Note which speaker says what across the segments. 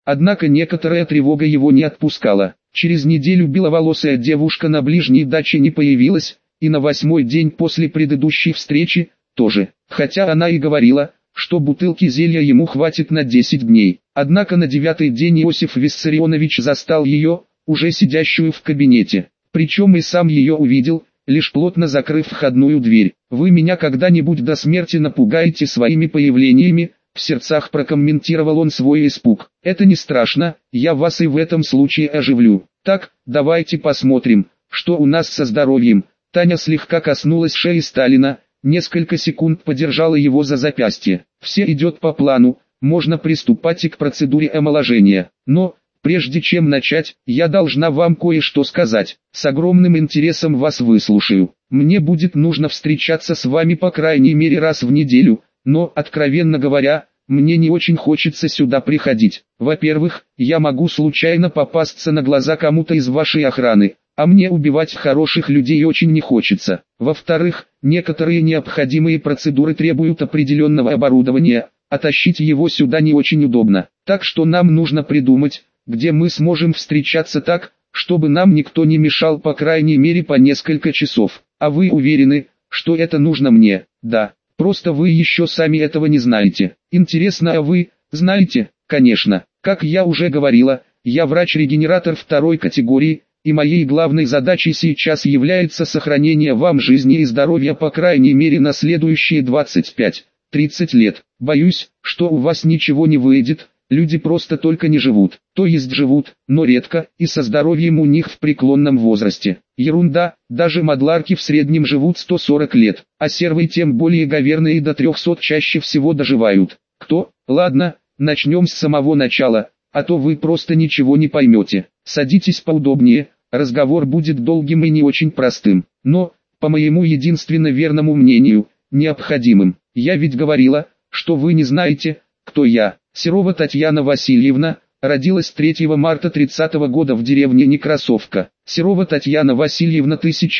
Speaker 1: Однако некоторая тревога его не отпускала. Через неделю беловолосая девушка на ближней даче не появилась, и на 8-й день после предыдущей встречи тоже, хотя она и говорила, что бутылки зелья ему хватит на 10 дней. Однако на 9-й день Иосиф Виссарионович застал ее, уже сидящую в кабинете. Причем и сам ее увидел, лишь плотно закрыв входную дверь. «Вы меня когда-нибудь до смерти напугаете своими появлениями?» В сердцах прокомментировал он свой испуг. «Это не страшно, я вас и в этом случае оживлю. Так, давайте посмотрим, что у нас со здоровьем». Таня слегка коснулась шеи Сталина, несколько секунд подержала его за запястье. «Все идет по плану, можно приступать и к процедуре омоложения. Но, прежде чем начать, я должна вам кое-что сказать. С огромным интересом вас выслушаю. Мне будет нужно встречаться с вами по крайней мере раз в неделю, но, откровенно говоря, мне не очень хочется сюда приходить. Во-первых, я могу случайно попасться на глаза кому-то из вашей охраны, а мне убивать хороших людей очень не хочется. Во-вторых, некоторые необходимые процедуры требуют определенного оборудования, а тащить его сюда не очень удобно. Так что нам нужно придумать, где мы сможем встречаться так, чтобы нам никто не мешал по крайней мере по несколько часов. А вы уверены, что это нужно мне? Да. Просто вы еще сами этого не знаете. Интересно, а вы, знаете? Конечно. Как я уже говорила, я врач-регенератор 2-й категории, и моей главной задачей сейчас является сохранение вам жизни и здоровья по крайней мере на следующие 25-30 лет. Боюсь, что у вас ничего не выйдет, люди просто только не живут. То есть живут, но редко, и со здоровьем у них в преклонном возрасте. Ерунда, даже мадларки в среднем живут 140 лет, а сервы тем более говерные и до 300 чаще всего доживают. Кто? Ладно, начнем с самого начала, а то вы просто ничего не поймете. Садитесь поудобнее, разговор будет долгим и не очень простым, но, по моему единственно верному мнению, необходимым. Я ведь говорила, что вы не знаете, кто я. Серова Татьяна Васильевна, родилась 3 марта 30 года в деревне Некрасовка. Серова Татьяна Васильевна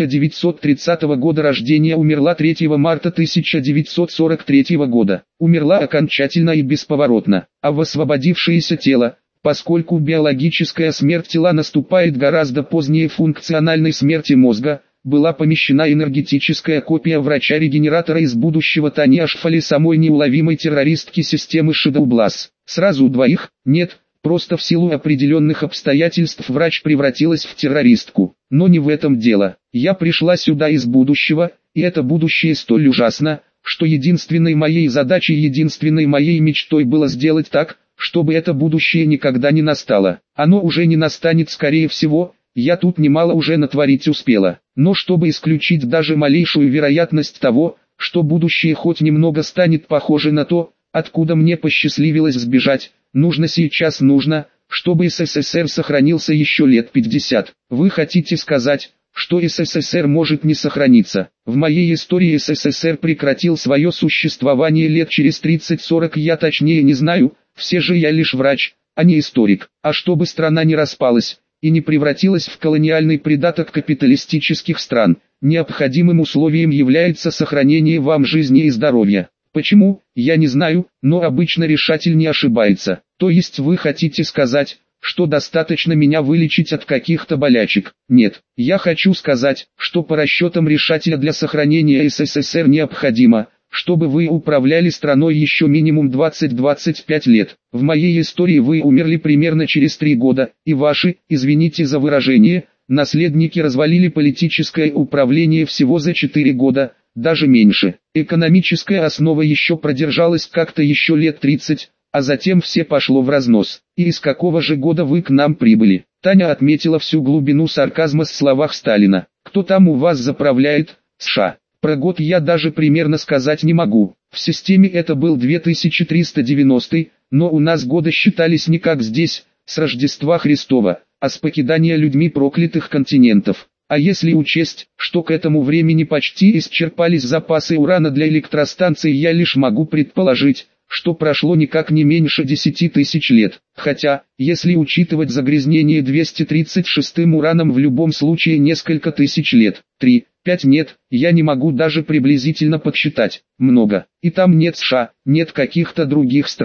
Speaker 1: 1930 года рождения, умерла 3 марта 1943 года. Умерла окончательно и бесповоротно, а в освободившееся тело, поскольку биологическая смерть тела наступает гораздо позднее функциональной смерти мозга, была помещена энергетическая копия врача-регенератора из будущего Тани Ашфали, самой неуловимой террористки системы Шидоублас. Сразу двоих? Нет, просто в силу определенных обстоятельств врач превратилась в террористку. Но не в этом дело. Я пришла сюда из будущего, и это будущее столь ужасно, что единственной моей задачей, единственной моей мечтой было сделать так, чтобы это будущее никогда не настало. Оно уже не настанет, скорее всего. Я тут немало уже натворить успела, но чтобы исключить даже малейшую вероятность того, что будущее хоть немного станет похоже на то, откуда мне посчастливилось сбежать, нужно, чтобы СССР сохранился еще лет 50. Вы хотите сказать, что СССР может не сохраниться? В моей истории СССР прекратил свое существование лет через 30-40, я точнее не знаю, все же я лишь врач, а не историк. А чтобы страна не распалась и не превратилась в колониальный придаток капиталистических стран, необходимым условием является сохранение вам жизни и здоровья. Почему, я не знаю, но обычно решатель не ошибается. То есть вы хотите сказать, что достаточно меня вылечить от каких-то болячек? Нет, я хочу сказать, что по расчетам решателя для сохранения СССР необходимо, чтобы вы управляли страной еще минимум 20-25 лет. В моей истории вы умерли примерно через 3 года, и ваши, извините за выражение, наследники развалили политическое управление всего за 4 года, даже меньше. Экономическая основа еще продержалась как-то еще лет 30, а затем все пошло в разнос. И из какого же года вы к нам прибыли? Таня отметила всю глубину сарказма в словах Сталина. Кто там у вас заправляет? США. Про год я даже примерно сказать не могу. В системе это был 2390, но у нас годы считались не как здесь, с Рождества Христова, а с покидания людьми проклятых континентов. А если учесть, что к этому времени почти исчерпались запасы урана для электростанций, я лишь могу предположить, что прошло никак не меньше 10 тысяч лет. Хотя, если учитывать загрязнение 236-м ураном, в любом случае несколько тысяч лет. 3, 5 нет, я не могу даже приблизительно подсчитать. Много. И там нет США, нет каких-то других стран.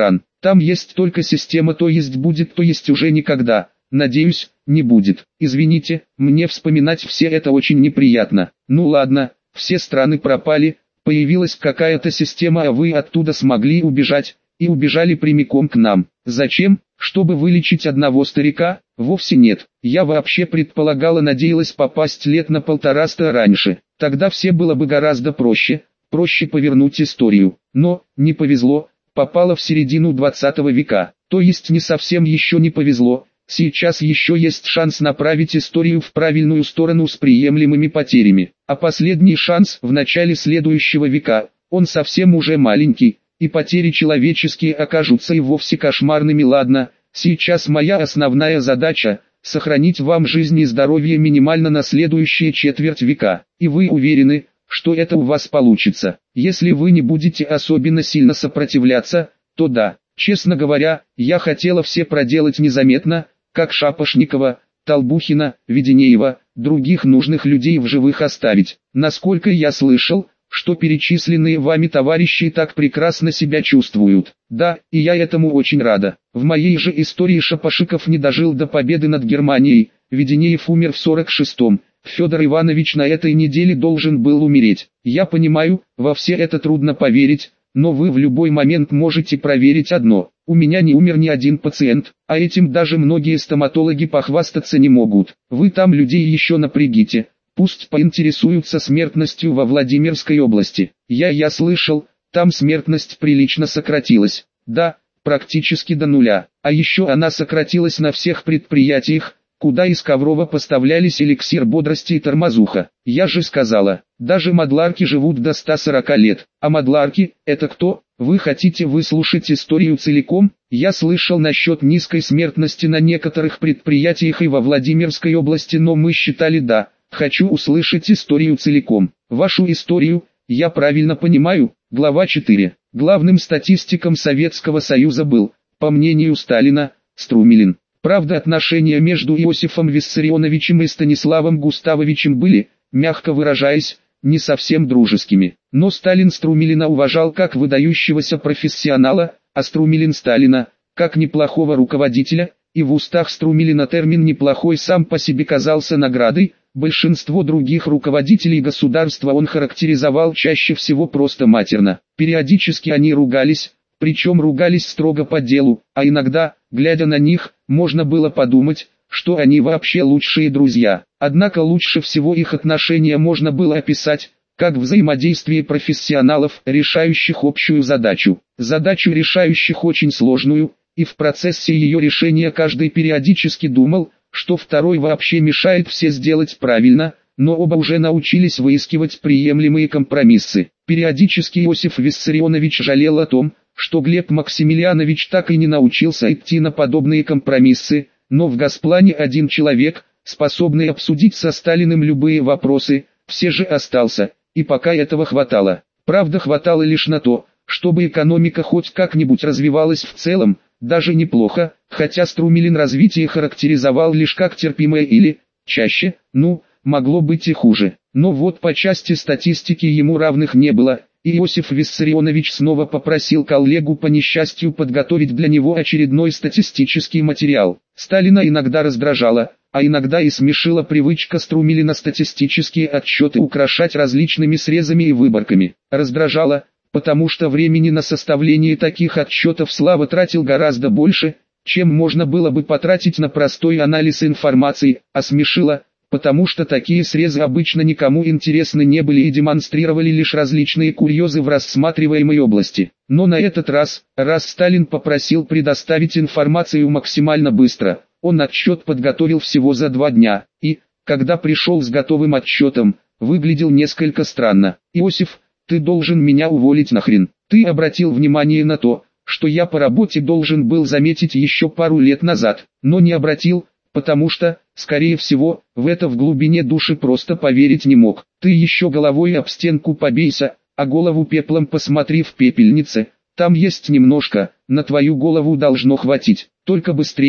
Speaker 1: Там есть только система, то есть будет, то есть уже никогда. Надеюсь, не будет. Извините, мне вспоминать все это очень неприятно. Ну ладно, все страны пропали, появилась какая-то система, а вы оттуда смогли убежать, и убежали прямиком к нам. Зачем? Чтобы вылечить одного старика? Вовсе нет. Я вообще предполагала, надеялась попасть лет на 150 раньше. Тогда все было бы гораздо проще повернуть историю. Но, не повезло, попала в середину 20 века. То есть не совсем еще не повезло. Сейчас еще есть шанс направить историю в правильную сторону с приемлемыми потерями. А последний шанс в начале следующего века, он совсем уже маленький, и потери человеческие окажутся и вовсе кошмарными. Ладно, сейчас моя основная задача – сохранить вам жизнь и здоровье минимально на следующие четверть века. И вы уверены, что это у вас получится? Если вы не будете особенно сильно сопротивляться, то да. Честно говоря, я хотела все проделать незаметно, как Шапошникова, Толбухина, Веденеева, других нужных людей в живых оставить. Насколько я слышал, что перечисленные вами товарищи так прекрасно себя чувствуют. Да, и я этому очень рада. В моей же истории Шапошников не дожил до победы над Германией, Веденеев умер в 46-м, Федор Иванович на этой неделе должен был умереть. Я понимаю, во все это трудно поверить, но вы в любой момент можете проверить одно. У меня не умер ни один пациент, а этим даже многие стоматологи похвастаться не могут. Вы там людей еще напрягите. Пусть поинтересуются смертностью во Владимирской области. Я слышал, там смертность прилично сократилась. Да, практически до нуля. А еще она сократилась на всех предприятиях, куда из Коврова поставлялись эликсир бодрости и тормозуха. Я же сказала, даже мадларки живут до 140 лет. А мадларки, это кто? Вы хотите выслушать историю целиком? Я слышал насчет низкой смертности на некоторых предприятиях и во Владимирской области, но мы считали да. Хочу услышать историю целиком. Вашу историю, я правильно понимаю? Глава 4. Главным статистиком Советского Союза был, по мнению Сталина, Струмилин. Правда, отношения между Иосифом Виссарионовичем и Станиславом Густавовичем были, мягко выражаясь, не совсем дружескими. Но Сталин Струмилина уважал как выдающегося профессионала, а Струмилин Сталина, как неплохого руководителя, и в устах Струмилина термин «неплохой» сам по себе казался наградой. Большинство других руководителей государства он характеризовал чаще всего просто матерно. Периодически они ругались, причем ругались строго по делу, а иногда, глядя на них, можно было подумать, что они вообще лучшие друзья. Однако лучше всего их отношения можно было описать, как взаимодействие профессионалов, решающих общую задачу. Задачу решающих очень сложную, и в процессе ее решения каждый периодически думал, что второй вообще мешает все сделать правильно, но оба уже научились выискивать приемлемые компромиссы. Периодически Иосиф Виссарионович жалел о том, что Глеб Максимилианович так и не научился идти на подобные компромиссы, но в Госплане один человек, способный обсудить со Сталиным любые вопросы, все же остался, и пока этого хватало. Правда, хватало лишь на то, чтобы экономика хоть как-нибудь развивалась в целом, даже неплохо, хотя Струмилин развитие характеризовал лишь как терпимое или, чаще, могло быть и хуже. Но вот по части статистики ему равных не было, и Иосиф Виссарионович снова попросил коллегу по несчастью подготовить для него очередной статистический материал. Сталина иногда раздражала, а иногда и смешила привычка Струмилина статистические отчеты украшать различными срезами и выборками. Раздражала, потому что времени на составление таких отчетов Слава тратил гораздо больше, чем можно было бы потратить на простой анализ информации, а смешила, потому что такие срезы обычно никому интересны не были и демонстрировали лишь различные курьезы в рассматриваемой области. Но на этот раз Сталин попросил предоставить информацию максимально быстро, он отчет подготовил всего за 2 дня, и, когда пришел с готовым отчетом, выглядел несколько странно. «Иосиф, ты должен меня уволить нахрен. Ты обратил внимание на то, что я по работе должен был заметить еще пару лет назад, но не обратил, потому что, скорее всего, в это в глубине души просто поверить не мог. Ты еще головой об стенку побейся, а голову пеплом посмотри в пепельнице, там есть немножко, на твою голову должно хватить, только быстрее,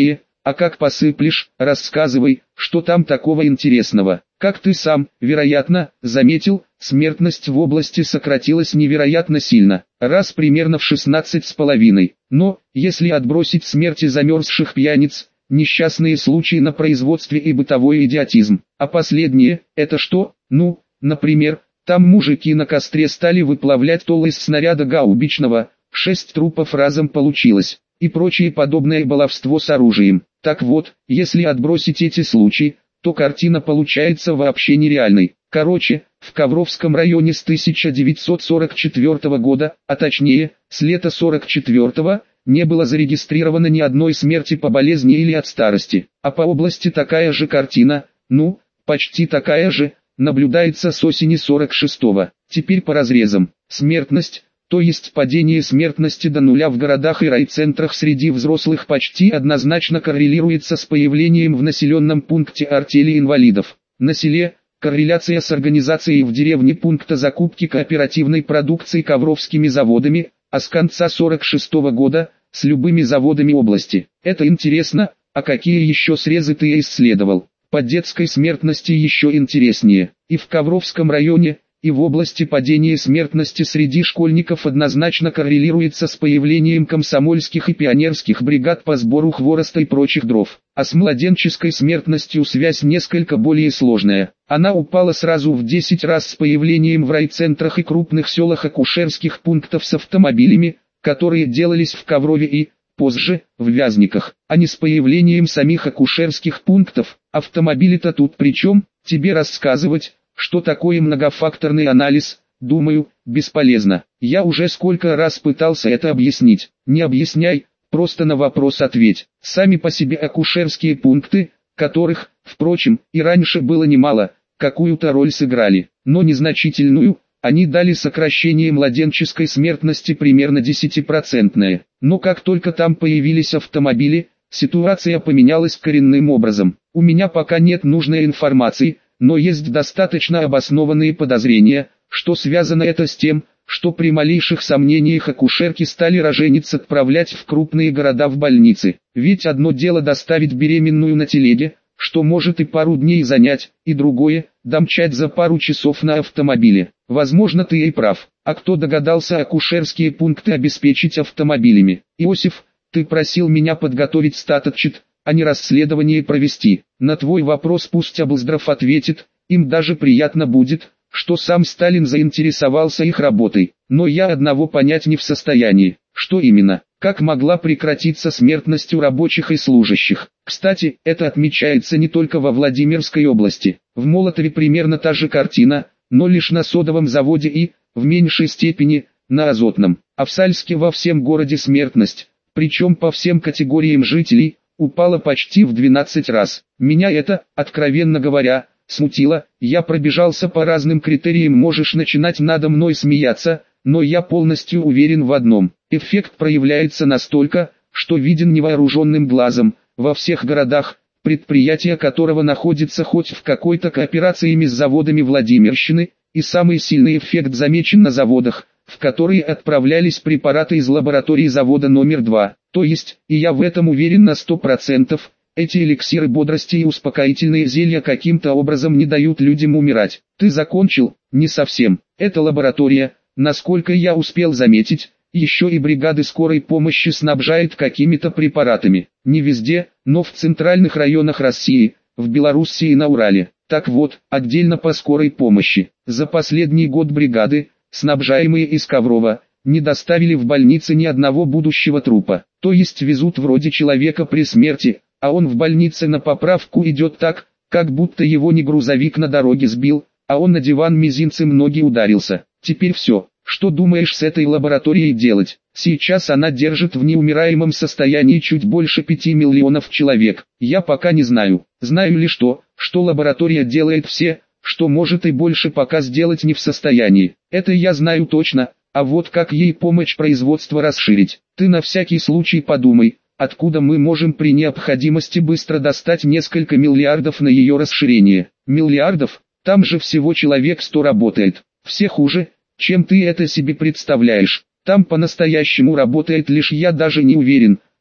Speaker 1: А как посыплешь, рассказывай, что там такого интересного. Как ты сам, вероятно, заметил, смертность в области сократилась невероятно сильно, раз примерно в 16,5. Но, если отбросить смерти замерзших пьяниц, несчастные случаи на производстве и бытовой идиотизм. А последнее, это что? Ну, например, там мужики на костре стали выплавлять толы из снаряда гаубичного, 6 трупов разом получилось, и прочее подобное баловство с оружием. Так вот, если отбросить эти случаи, то картина получается вообще нереальной. Короче, в Ковровском районе с 1944 года, а точнее, с лета 44-го, не было зарегистрировано ни одной смерти по болезни или от старости. А по области такая же картина, ну, почти такая же, наблюдается с осени 46-го. Теперь по разрезам. Смертность, то есть падение смертности до нуля в городах и райцентрах среди взрослых почти однозначно коррелируется с появлением в населенном пункте артели инвалидов. На селе – корреляция с организацией в деревне пункта закупки кооперативной продукции ковровскими заводами, а с конца 46-го года – с любыми заводами области. Это интересно, а какие еще срезы ты исследовал? По детской смертности еще интереснее. И в Ковровском районе, и в области падения смертности среди школьников однозначно коррелируется с появлением комсомольских и пионерских бригад по сбору хвороста и прочих дров. А с младенческой смертностью связь несколько более сложная. Она упала сразу в 10 раз с появлением в райцентрах и крупных селах акушерских пунктов с автомобилями, которые делались в Коврове и, позже, в Вязниках, а не с появлением самих акушерских пунктов. Автомобили-то тут при чем? Тебе рассказывать, что такое многофакторный анализ, думаю, бесполезно. Я уже сколько раз пытался это объяснить. Не объясняй, просто на вопрос ответь. Сами по себе акушерские пункты, которых, впрочем, и раньше было немало, какую-то роль сыграли, но незначительную. Они дали сокращение младенческой смертности примерно 10%. Но как только там появились автомобили, ситуация поменялась коренным образом. У меня пока нет нужной информации, но есть достаточно обоснованные подозрения, что связано это с тем, что при малейших сомнениях акушерки стали рожениц отправлять в крупные города в больницы. Ведь одно дело доставить беременную на телеге, что может и пару дней занять, и другое – домчать за пару часов на автомобиле. Возможно, ты и прав. А кто догадался акушерские пункты обеспечить автомобилями? Иосиф, ты просил меня подготовить статотчет, а не расследование провести. На твой вопрос пусть Облздрав ответит, им даже приятно будет, что сам Сталин заинтересовался их работой. Но я одного понять не в состоянии. Что именно? Как могла прекратиться смертность у рабочих и служащих? Кстати, это отмечается не только во Владимирской области. В Молотове примерно та же картина, но лишь на содовом заводе и, в меньшей степени, на азотном. А в Сальске во всем городе смертность, причем по всем категориям жителей, упала почти в 12 раз. Меня это, откровенно говоря, смутило. Я пробежался по разным критериям, можешь начинать надо мной смеяться, но я полностью уверен в одном. Эффект проявляется настолько, что виден невооруженным глазом, во всех городах, предприятия которого находятся хоть в какой-то кооперации с заводами Владимирщины, и самый сильный эффект замечен на заводах, в которые отправлялись препараты из лаборатории завода номер 2. То есть, и я в этом уверен на 100%, эти эликсиры бодрости и успокоительные зелья каким-то образом не дают людям умирать. Ты закончил? Не совсем. Это лаборатория, насколько я успел заметить, еще и бригады скорой помощи снабжает какими-то препаратами. Не везде, но в центральных районах России, в Белоруссии и на Урале. Так вот, отдельно по скорой помощи. За последний год бригады, снабжаемые из Коврова, не доставили в больницы ни одного будущего трупа. То есть везут вроде человека при смерти, а он в больнице на поправку идет так, как будто его не грузовик на дороге сбил, а он на диван мизинцем ноги ударился. Теперь все. Что думаешь с этой лабораторией делать? Сейчас она держит в неумираемом состоянии чуть больше 5 миллионов человек. Я пока не знаю. Знаю лишь то, что лаборатория делает все, что может, и больше пока сделать не в состоянии. Это я знаю точно, а вот как ей помочь производство расширить? Ты на всякий случай подумай, откуда мы можем при необходимости быстро достать несколько миллиардов на ее расширение. Миллиардов? Там же всего человек 100 работает. Все хуже, чем ты это себе представляешь. Там по-настоящему работает лишь я, даже не уверен,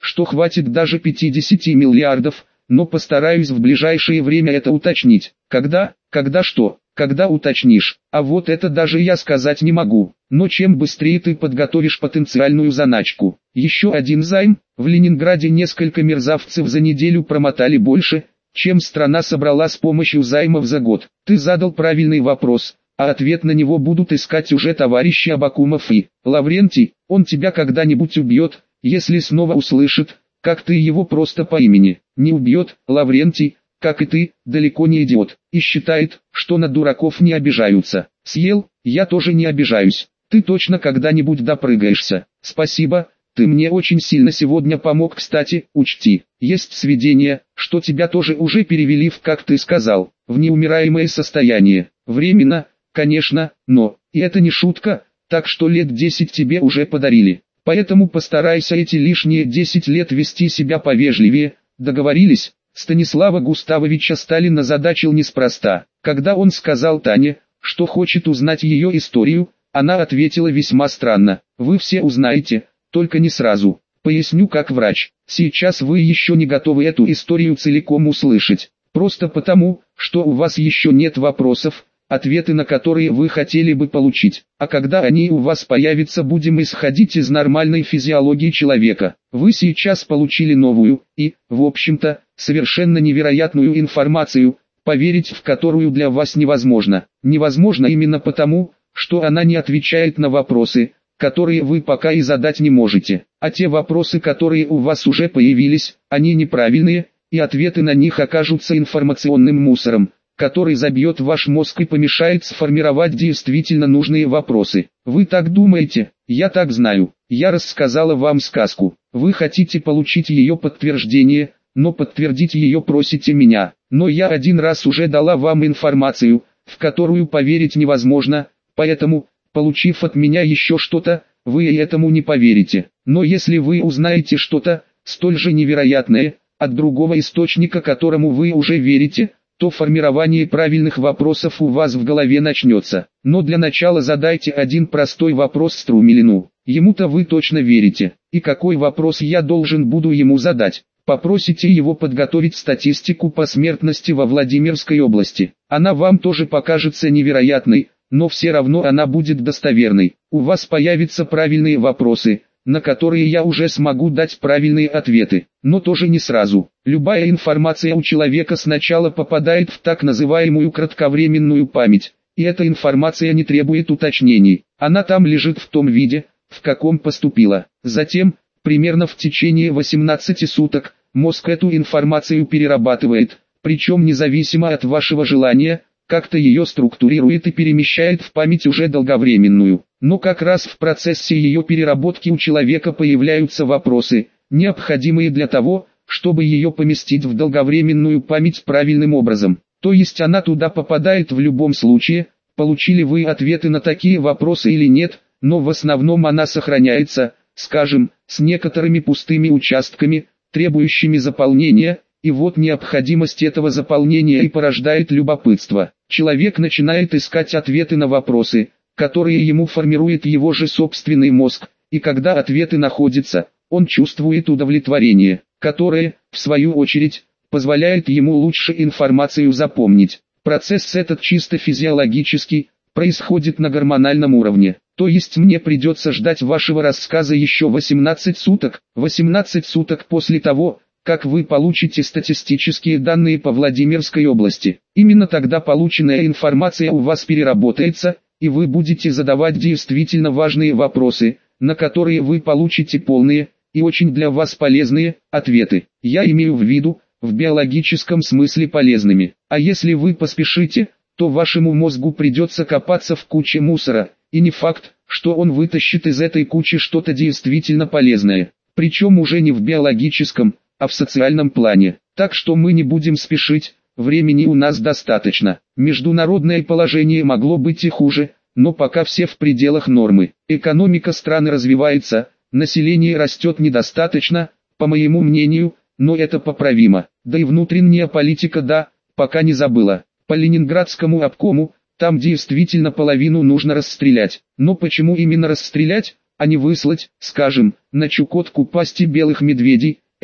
Speaker 1: что хватит даже 50 миллиардов, но постараюсь в ближайшее время это уточнить. Когда что? Когда уточнишь? А вот это даже я сказать не могу. Но чем быстрее ты подготовишь потенциальную заначку. Еще один займ. В Ленинграде несколько мерзавцев за неделю промотали больше, чем страна собрала с помощью займов за год. Ты задал правильный вопрос, а ответ на него будут искать уже товарищи Абакумов и Лаврентий. Он тебя когда-нибудь убьет, если снова услышит, как ты его просто по имени. Не убьет. Лаврентий, как и ты, далеко не идиот, и считает, что на дураков не обижаются. Съел, я тоже не обижаюсь. Ты точно когда-нибудь допрыгаешься. Спасибо, ты мне очень сильно сегодня помог. Кстати, учти, есть сведения, что тебя тоже уже перевели в, как ты сказал, в неумираемое состояние. Временно, конечно, но, и это не шутка, так что лет 10 тебе уже подарили. Поэтому постарайся эти лишние 10 лет вести себя повежливее. Договорились? Станислава Густавовича Сталин озадачил неспроста. Когда он сказал Тане, что хочет узнать ее историю, она ответила весьма странно. Вы все узнаете, только не сразу. Поясню как врач. Сейчас вы еще не готовы эту историю целиком услышать. Просто потому, что у вас еще нет вопросов, ответы на которые вы хотели бы получить. А когда они у вас появятся, будем исходить из нормальной физиологии человека. Вы сейчас получили новую и, в общем-то, совершенно невероятную информацию, поверить в которую для вас невозможно. Невозможно именно потому, что она не отвечает на вопросы, которые вы пока и задать не можете. А те вопросы, которые у вас уже появились, они неправильные, и ответы на них окажутся информационным мусором, который забьет ваш мозг и помешает сформировать действительно нужные вопросы. Вы так думаете? Я так знаю. Я рассказала вам сказку. Вы хотите получить ее подтверждение, но подтвердить ее просите меня. Но я один раз уже дала вам информацию, в которую поверить невозможно, поэтому, получив от меня еще что-то, вы и этому не поверите. Но если вы узнаете что-то, столь же невероятное, от другого источника, которому вы уже верите, то формирование правильных вопросов у вас в голове начнется. Но для начала задайте один простой вопрос Струмилину. Ему-то вы точно верите. И какой вопрос я должен буду ему задать? Попросите его подготовить статистику по смертности во Владимирской области. Она вам тоже покажется невероятной, но все равно она будет достоверной. У вас появятся правильные вопросы, на которые я уже смогу дать правильные ответы, но тоже не сразу. Любая информация у человека сначала попадает в так называемую кратковременную память, и эта информация не требует уточнений. Она там лежит в том виде, в каком поступила. Затем, примерно в течение 18 суток, мозг эту информацию перерабатывает, причем независимо от вашего желания, как-то ее структурирует и перемещает в память уже долговременную. Но как раз в процессе ее переработки у человека появляются вопросы, необходимые для того, чтобы ее поместить в долговременную память правильным образом. То есть она туда попадает в любом случае, получили вы ответы на такие вопросы или нет, но в основном она сохраняется, скажем, с некоторыми пустыми участками, требующими заполнения, и вот необходимость этого заполнения и порождает любопытство. Человек начинает искать ответы на вопросы, которые ему формирует его же собственный мозг, и когда ответы находятся, он чувствует удовлетворение, которое, в свою очередь, позволяет ему лучше информацию запомнить. Процесс этот чисто физиологический, происходит на гормональном уровне. То есть мне придется ждать вашего рассказа еще 18 суток, 18 суток после того, как вы получите статистические данные по Владимирской области. Именно тогда полученная информация у вас переработается, и вы будете задавать действительно важные вопросы, на которые вы получите полные, и очень для вас полезные, ответы. Я имею в виду, в биологическом смысле полезными. А если вы поспешите, то вашему мозгу придется копаться в куче мусора, и не факт, что он вытащит из этой кучи что-то действительно полезное. Причем уже не в биологическом, а в социальном плане. Так что мы не будем спешить, времени у нас достаточно. Международное положение могло быть и хуже, но пока все в пределах нормы. Экономика страны развивается, население растет недостаточно, по моему мнению, но это поправимо. Да и внутренняя политика, да, пока не забыла. По Ленинградскому обкому, там действительно половину нужно расстрелять. Но почему именно расстрелять, а не выслать, скажем, на Чукотку пасти белых медведей,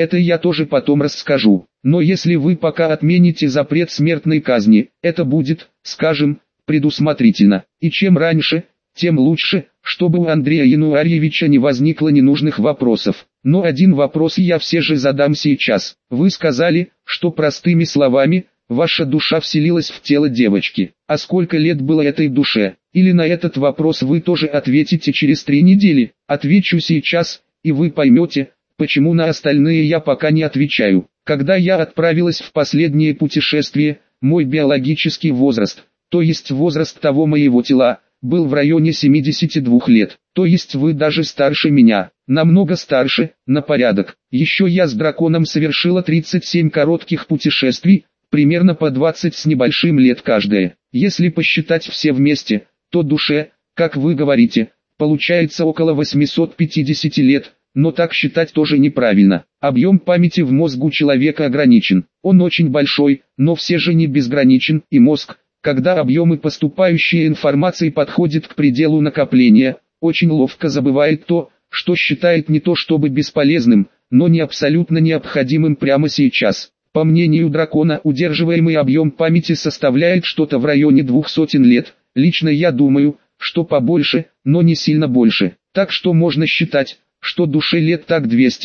Speaker 1: это я тоже потом расскажу. Но если вы пока отмените запрет смертной казни, это будет, скажем, предусмотрительно. И чем раньше, тем лучше, чтобы у Андрея Януарьевича не возникло ненужных вопросов. Но один вопрос я все же задам сейчас. Вы сказали, что простыми словами, ваша душа вселилась в тело девочки. А сколько лет было этой душе? Или на этот вопрос вы тоже ответите через 3 недели? Отвечу сейчас, и вы поймете, почему на остальные я пока не отвечаю. Когда я отправилась в последнее путешествие, мой биологический возраст, то есть возраст того моего тела, был в районе 72 лет. То есть вы даже старше меня, намного старше, на порядок. Еще я с драконом совершила 37 коротких путешествий, примерно по 20 с небольшим лет каждое. Если посчитать все вместе, то душе, как вы говорите, получается около 850 лет, но так считать тоже неправильно. Объем памяти в мозгу человека ограничен. Он очень большой, но все же не безграничен, и мозг, когда объемы поступающей информации подходят к пределу накопления, очень ловко забывает то, что считает не то чтобы бесполезным, но не абсолютно необходимым прямо сейчас. По мнению дракона, удерживаемый объем памяти составляет что-то в районе 200 лет, лично я думаю, что побольше, но не сильно больше. Так что можно считать, что душе лет так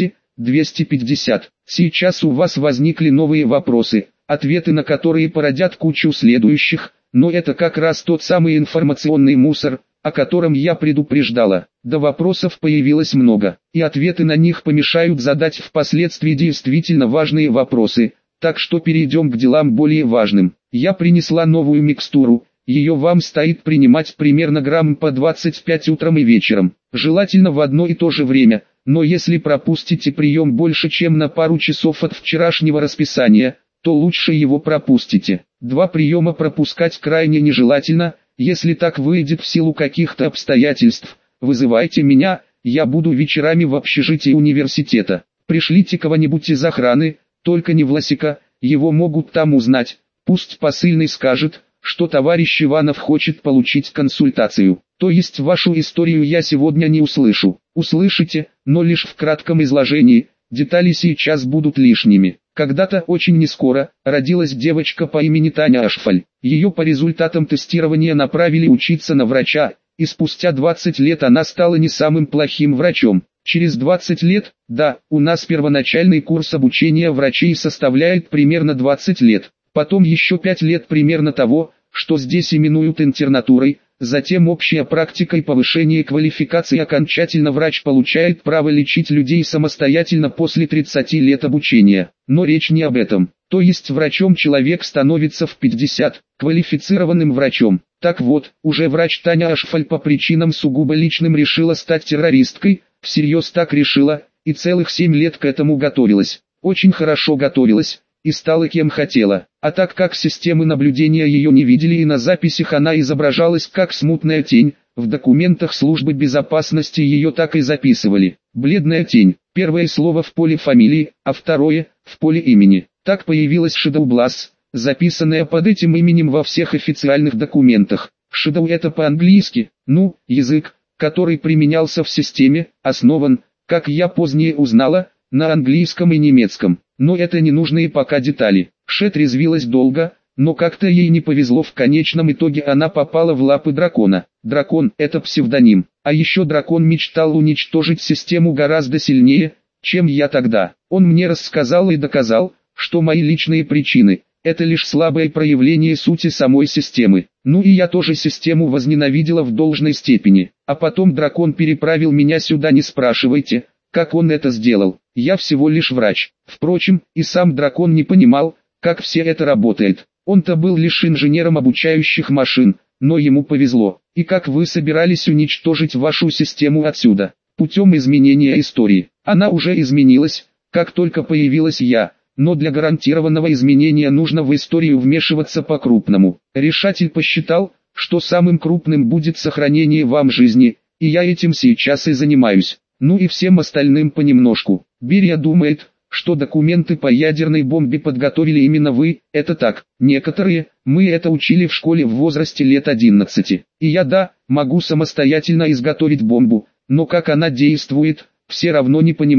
Speaker 1: 200-250. Сейчас у вас возникли новые вопросы, ответы на которые породят кучу следующих, но это как раз тот самый информационный мусор, о котором я предупреждала. Да вопросов появилось много, и ответы на них помешают задать впоследствии действительно важные вопросы, так что перейдем к делам более важным. Я принесла новую микстуру, ее вам стоит принимать примерно грамм по 25 утром и вечером, желательно в одно и то же время, но если пропустите прием больше чем на пару часов от вчерашнего расписания, то лучше его пропустите. 2 приема пропускать крайне нежелательно. Если так выйдет в силу каких-то обстоятельств, вызывайте меня, я буду вечерами в общежитии университета. Пришлите кого-нибудь из охраны, только не Власика, его могут там узнать. Пусть посыльный скажет, что товарищ Иванов хочет получить консультацию. То есть вашу историю я сегодня не услышу. Услышите, но лишь в кратком изложении, детали сейчас будут лишними. Когда-то очень нескоро родилась девочка по имени Таня Ашфаль. Ее по результатам тестирования направили учиться на врача, и спустя 20 лет она стала не самым плохим врачом. Через 20 лет, да, у нас первоначальный курс обучения врачей составляет примерно 20 лет. Потом еще 5 лет примерно того, что здесь именуют интернатурой. Затем общая практика и повышение квалификации. Окончательно врач получает право лечить людей самостоятельно после 30 лет обучения. Но речь не об этом. То есть врачом человек становится в 50, квалифицированным врачом. Так вот, уже врач Таня Ашфаль по причинам сугубо личным решила стать террористкой, всерьез так решила, и целых 7 лет к этому готовилась. Очень хорошо готовилась, и стала кем хотела. А так как системы наблюдения ее не видели и на записях она изображалась как смутная тень, в документах службы безопасности ее так и записывали. Бледная тень, первое слово в поле фамилии, а второе – в поле имени. Так появилась Shadow Blast, записанная под этим именем во всех официальных документах. Shadow это по-английски, язык, который применялся в системе, основан, как я позднее узнала, на английском и немецком. Но это ненужные пока детали. Шет резвилась долго, но как-то ей не повезло, в конечном итоге она попала в лапы дракона. Дракон – это псевдоним. А еще дракон мечтал уничтожить систему гораздо сильнее, чем я тогда. Он мне рассказал и доказал, что мои личные причины – это лишь слабое проявление сути самой системы. И я тоже систему возненавидела в должной степени. А потом дракон переправил меня сюда, не спрашивайте, как он это сделал. Я всего лишь врач. Впрочем, и сам дракон не понимал, как все это работает. Он-то был лишь инженером обучающих машин, но ему повезло. И как вы собирались уничтожить вашу систему отсюда? Путем изменения истории. Она уже изменилась, как только появилась я. Но для гарантированного изменения нужно в историю вмешиваться по-крупному. Решатель посчитал, что самым крупным будет сохранение вам жизни, и я этим сейчас и занимаюсь. И всем остальным понемножку. Берия думает, что документы по ядерной бомбе подготовили именно вы, это так. Некоторые, мы это учили в школе в возрасте лет 11. И я могу самостоятельно изготовить бомбу, но как она действует, все равно не понимаю.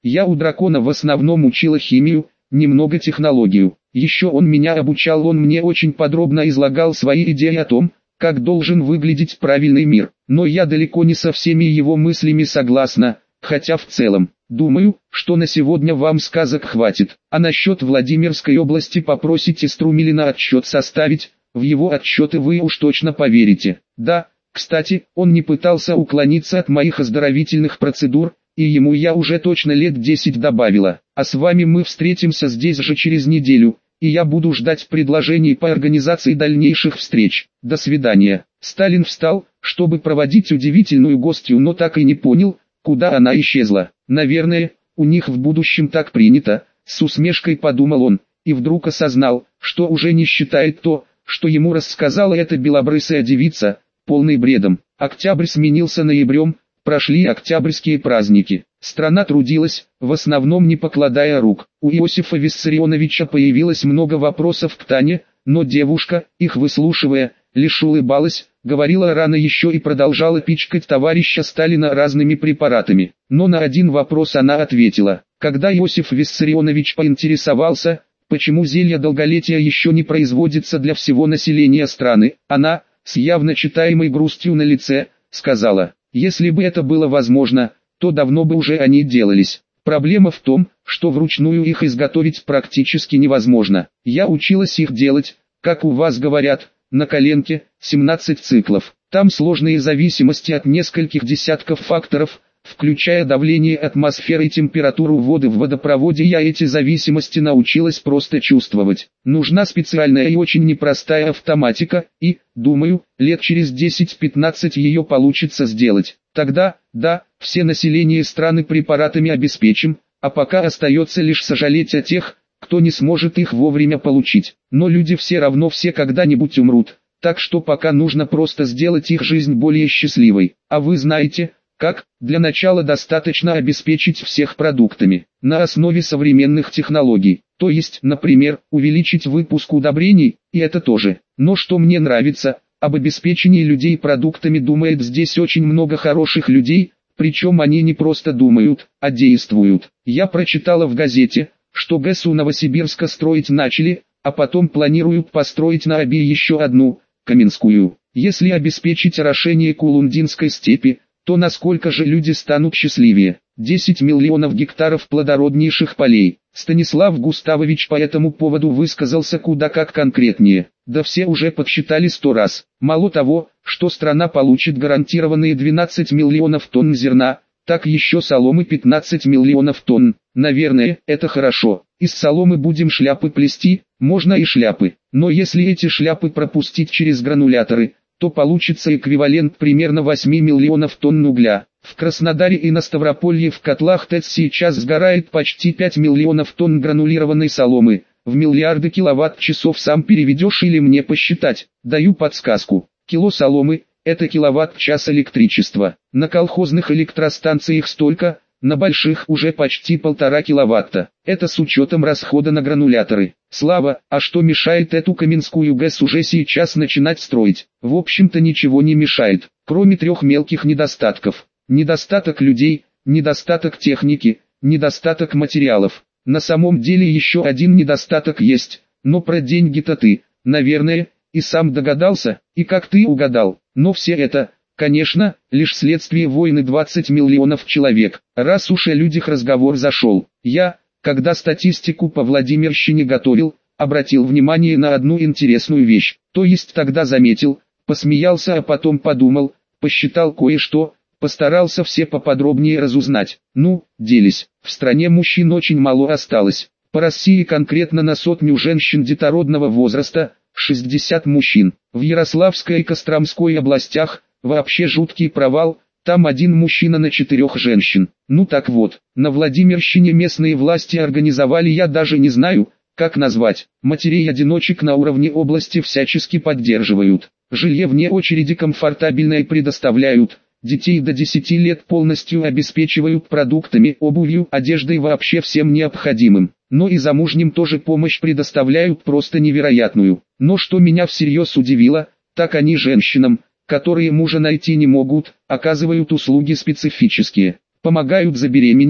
Speaker 1: Я у дракона в основном учила химию, немного технологию. Еще он меня обучал, он мне очень подробно излагал свои идеи о том, как должен выглядеть правильный мир. Но я далеко не со всеми его мыслями согласна, хотя в целом, думаю, что на сегодня вам сказок хватит. А насчет Владимирской области попросите Струмилина отчет составить, в его отчеты вы уж точно поверите. Да, кстати, он не пытался уклониться от моих оздоровительных процедур, и ему я уже точно лет 10 добавила. А с вами мы встретимся здесь же через неделю, и я буду ждать предложений по организации дальнейших встреч. До свидания. Сталин встал, чтобы проводить удивительную гостью, но так и не понял, куда она исчезла. Наверное, у них в будущем так принято, с усмешкой подумал он, и вдруг осознал, что уже не считает то, что ему рассказала эта белобрысая девица, полный бредом. Октябрь сменился ноябрем, прошли октябрьские праздники. Страна трудилась, в основном не покладая рук. У Иосифа Виссарионовича появилось много вопросов к Тане, но девушка, их выслушивая, лишь улыбалась, говорила рано еще и продолжала пичкать товарища Сталина разными препаратами. Но на один вопрос она ответила. Когда Иосиф Виссарионович поинтересовался, почему зелье долголетия еще не производится для всего населения страны, она, с явно читаемой грустью на лице, сказала: если бы это было возможно, то давно бы уже они делались. Проблема в том, что вручную их изготовить практически невозможно. Я училась их делать, как у вас говорят, на коленке, 17 циклов. Там сложные зависимости от нескольких десятков факторов, включая давление атмосферы и температуру воды в водопроводе. Я эти зависимости научилась просто чувствовать. Нужна специальная и очень непростая автоматика, и, думаю, лет через 10-15 ее получится сделать. Тогда, да, все население страны препаратами обеспечим, а пока остается лишь сожалеть о тех, кто не сможет их вовремя получить. Но люди все равно все когда-нибудь умрут, так что пока нужно просто сделать их жизнь более счастливой. А вы знаете, как? Для начала достаточно обеспечить всех продуктами на основе современных технологий. То есть, например, увеличить выпуск удобрений, и это тоже. Но что мне нравится, об обеспечении людей продуктами думает здесь очень много хороших людей, причем они не просто думают, а действуют. Я прочитала в газете, что ГЭС у Новосибирска строить начали, а потом планируют построить на Оби еще одну, Каменскую. Если обеспечить орошение Кулундинской степи, то насколько же люди станут счастливее? 10 миллионов гектаров плодороднейших полей. Станислав Густавович по этому поводу высказался куда как конкретнее. Да все уже подсчитали 100 раз. Мало того, что страна получит гарантированные 12 миллионов тонн зерна, так еще соломы 15 миллионов тонн. Наверное, это хорошо. Из соломы будем шляпы плести, можно и шляпы. Но если эти шляпы пропустить через грануляторы, то получится эквивалент примерно 8 миллионов тонн угля. В Краснодаре и на Ставрополье в котлах ТЭЦ сейчас сгорает почти 5 миллионов тонн гранулированной соломы. В миллиарды киловатт-часов сам переведешь или мне посчитать? Даю подсказку. Кило соломы – это киловатт-час электричества. На колхозных электростанциях столько, на больших уже почти 1,5 киловатта. Это с учетом расхода на грануляторы. Слава, а что мешает эту Каменскую ГЭС уже сейчас начинать строить? В общем-то ничего не мешает, кроме 3 мелких недостатков. Недостаток людей, недостаток техники, недостаток материалов. На самом деле еще один недостаток есть, но про деньги-то ты, наверное, и сам догадался, и как ты угадал. Но все это, конечно, лишь следствие войны 20 миллионов человек. Раз уж о людях разговор зашел, я, когда статистику по Владимирщине готовил, обратил внимание на одну интересную вещь. То есть тогда заметил, посмеялся, а потом подумал, посчитал кое-что, постарался все поподробнее разузнать. Ну, делись. В стране мужчин очень мало осталось. По России конкретно на 100 женщин детородного возраста, 60 мужчин. В Ярославской и Костромской областях вообще жуткий провал, там 1 мужчина на 4 женщин. Ну так вот, на Владимирщине местные власти организовали, я даже не знаю, как назвать. Матерей-одиночек на уровне области всячески поддерживают. Жилье вне очереди комфортабельное предоставляют. Детей до 10 лет полностью обеспечивают продуктами, обувью, одеждой, вообще всем необходимым. Но и замужним тоже помощь предоставляют просто невероятную. Но что меня всерьез удивило, так они женщинам, которые мужа найти не могут, оказывают услуги специфические. Помогают забеременеть,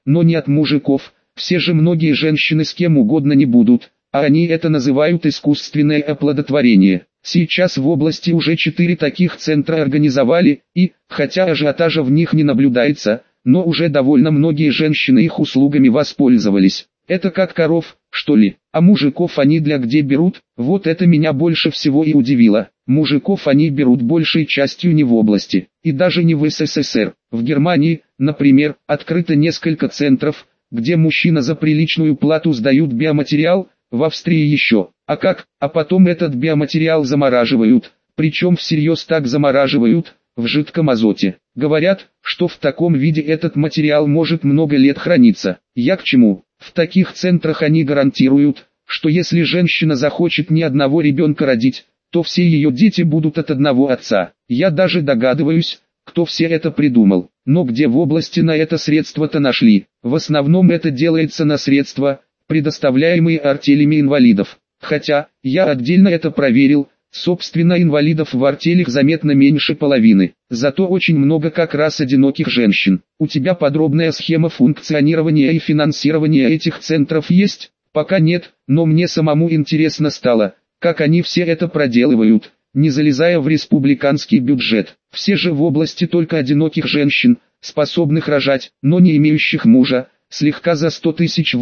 Speaker 1: но не от мужиков. Все же многие женщины с кем угодно не будут, а они это называют искусственное оплодотворение. Сейчас в области уже 4 таких центра организовали, и, хотя ажиотажа в них не наблюдается, но уже довольно многие женщины их услугами воспользовались. Это как коров, что ли? А мужиков они для где берут? Вот это меня больше всего и удивило. Мужиков они берут большей частью не в области, и даже не в СССР. В Германии, например, открыто несколько центров, где мужчина за приличную плату сдают биоматериал, в Австрии еще. А как? А потом этот биоматериал замораживают, причем всерьез так замораживают, в жидком азоте. Говорят, что в таком виде этот материал может много лет храниться. Я к чему? В таких центрах они гарантируют, что если женщина захочет ни одного ребенка родить, то все ее дети будут от одного отца. Я даже догадываюсь, кто все это придумал. Но где в области на это средства-то нашли? В основном это делается на средства, предоставляемые артелями инвалидов. Хотя, я отдельно это проверил, собственно инвалидов в артелях заметно меньше половины. Зато очень много как раз одиноких женщин. У тебя подробная схема функционирования и финансирования этих центров есть? Пока нет, но мне самому интересно стало, как они все это проделывают, не залезая в республиканский бюджет. Все же в области только одиноких женщин, способных рожать, но не имеющих мужа, слегка за 100 тысяч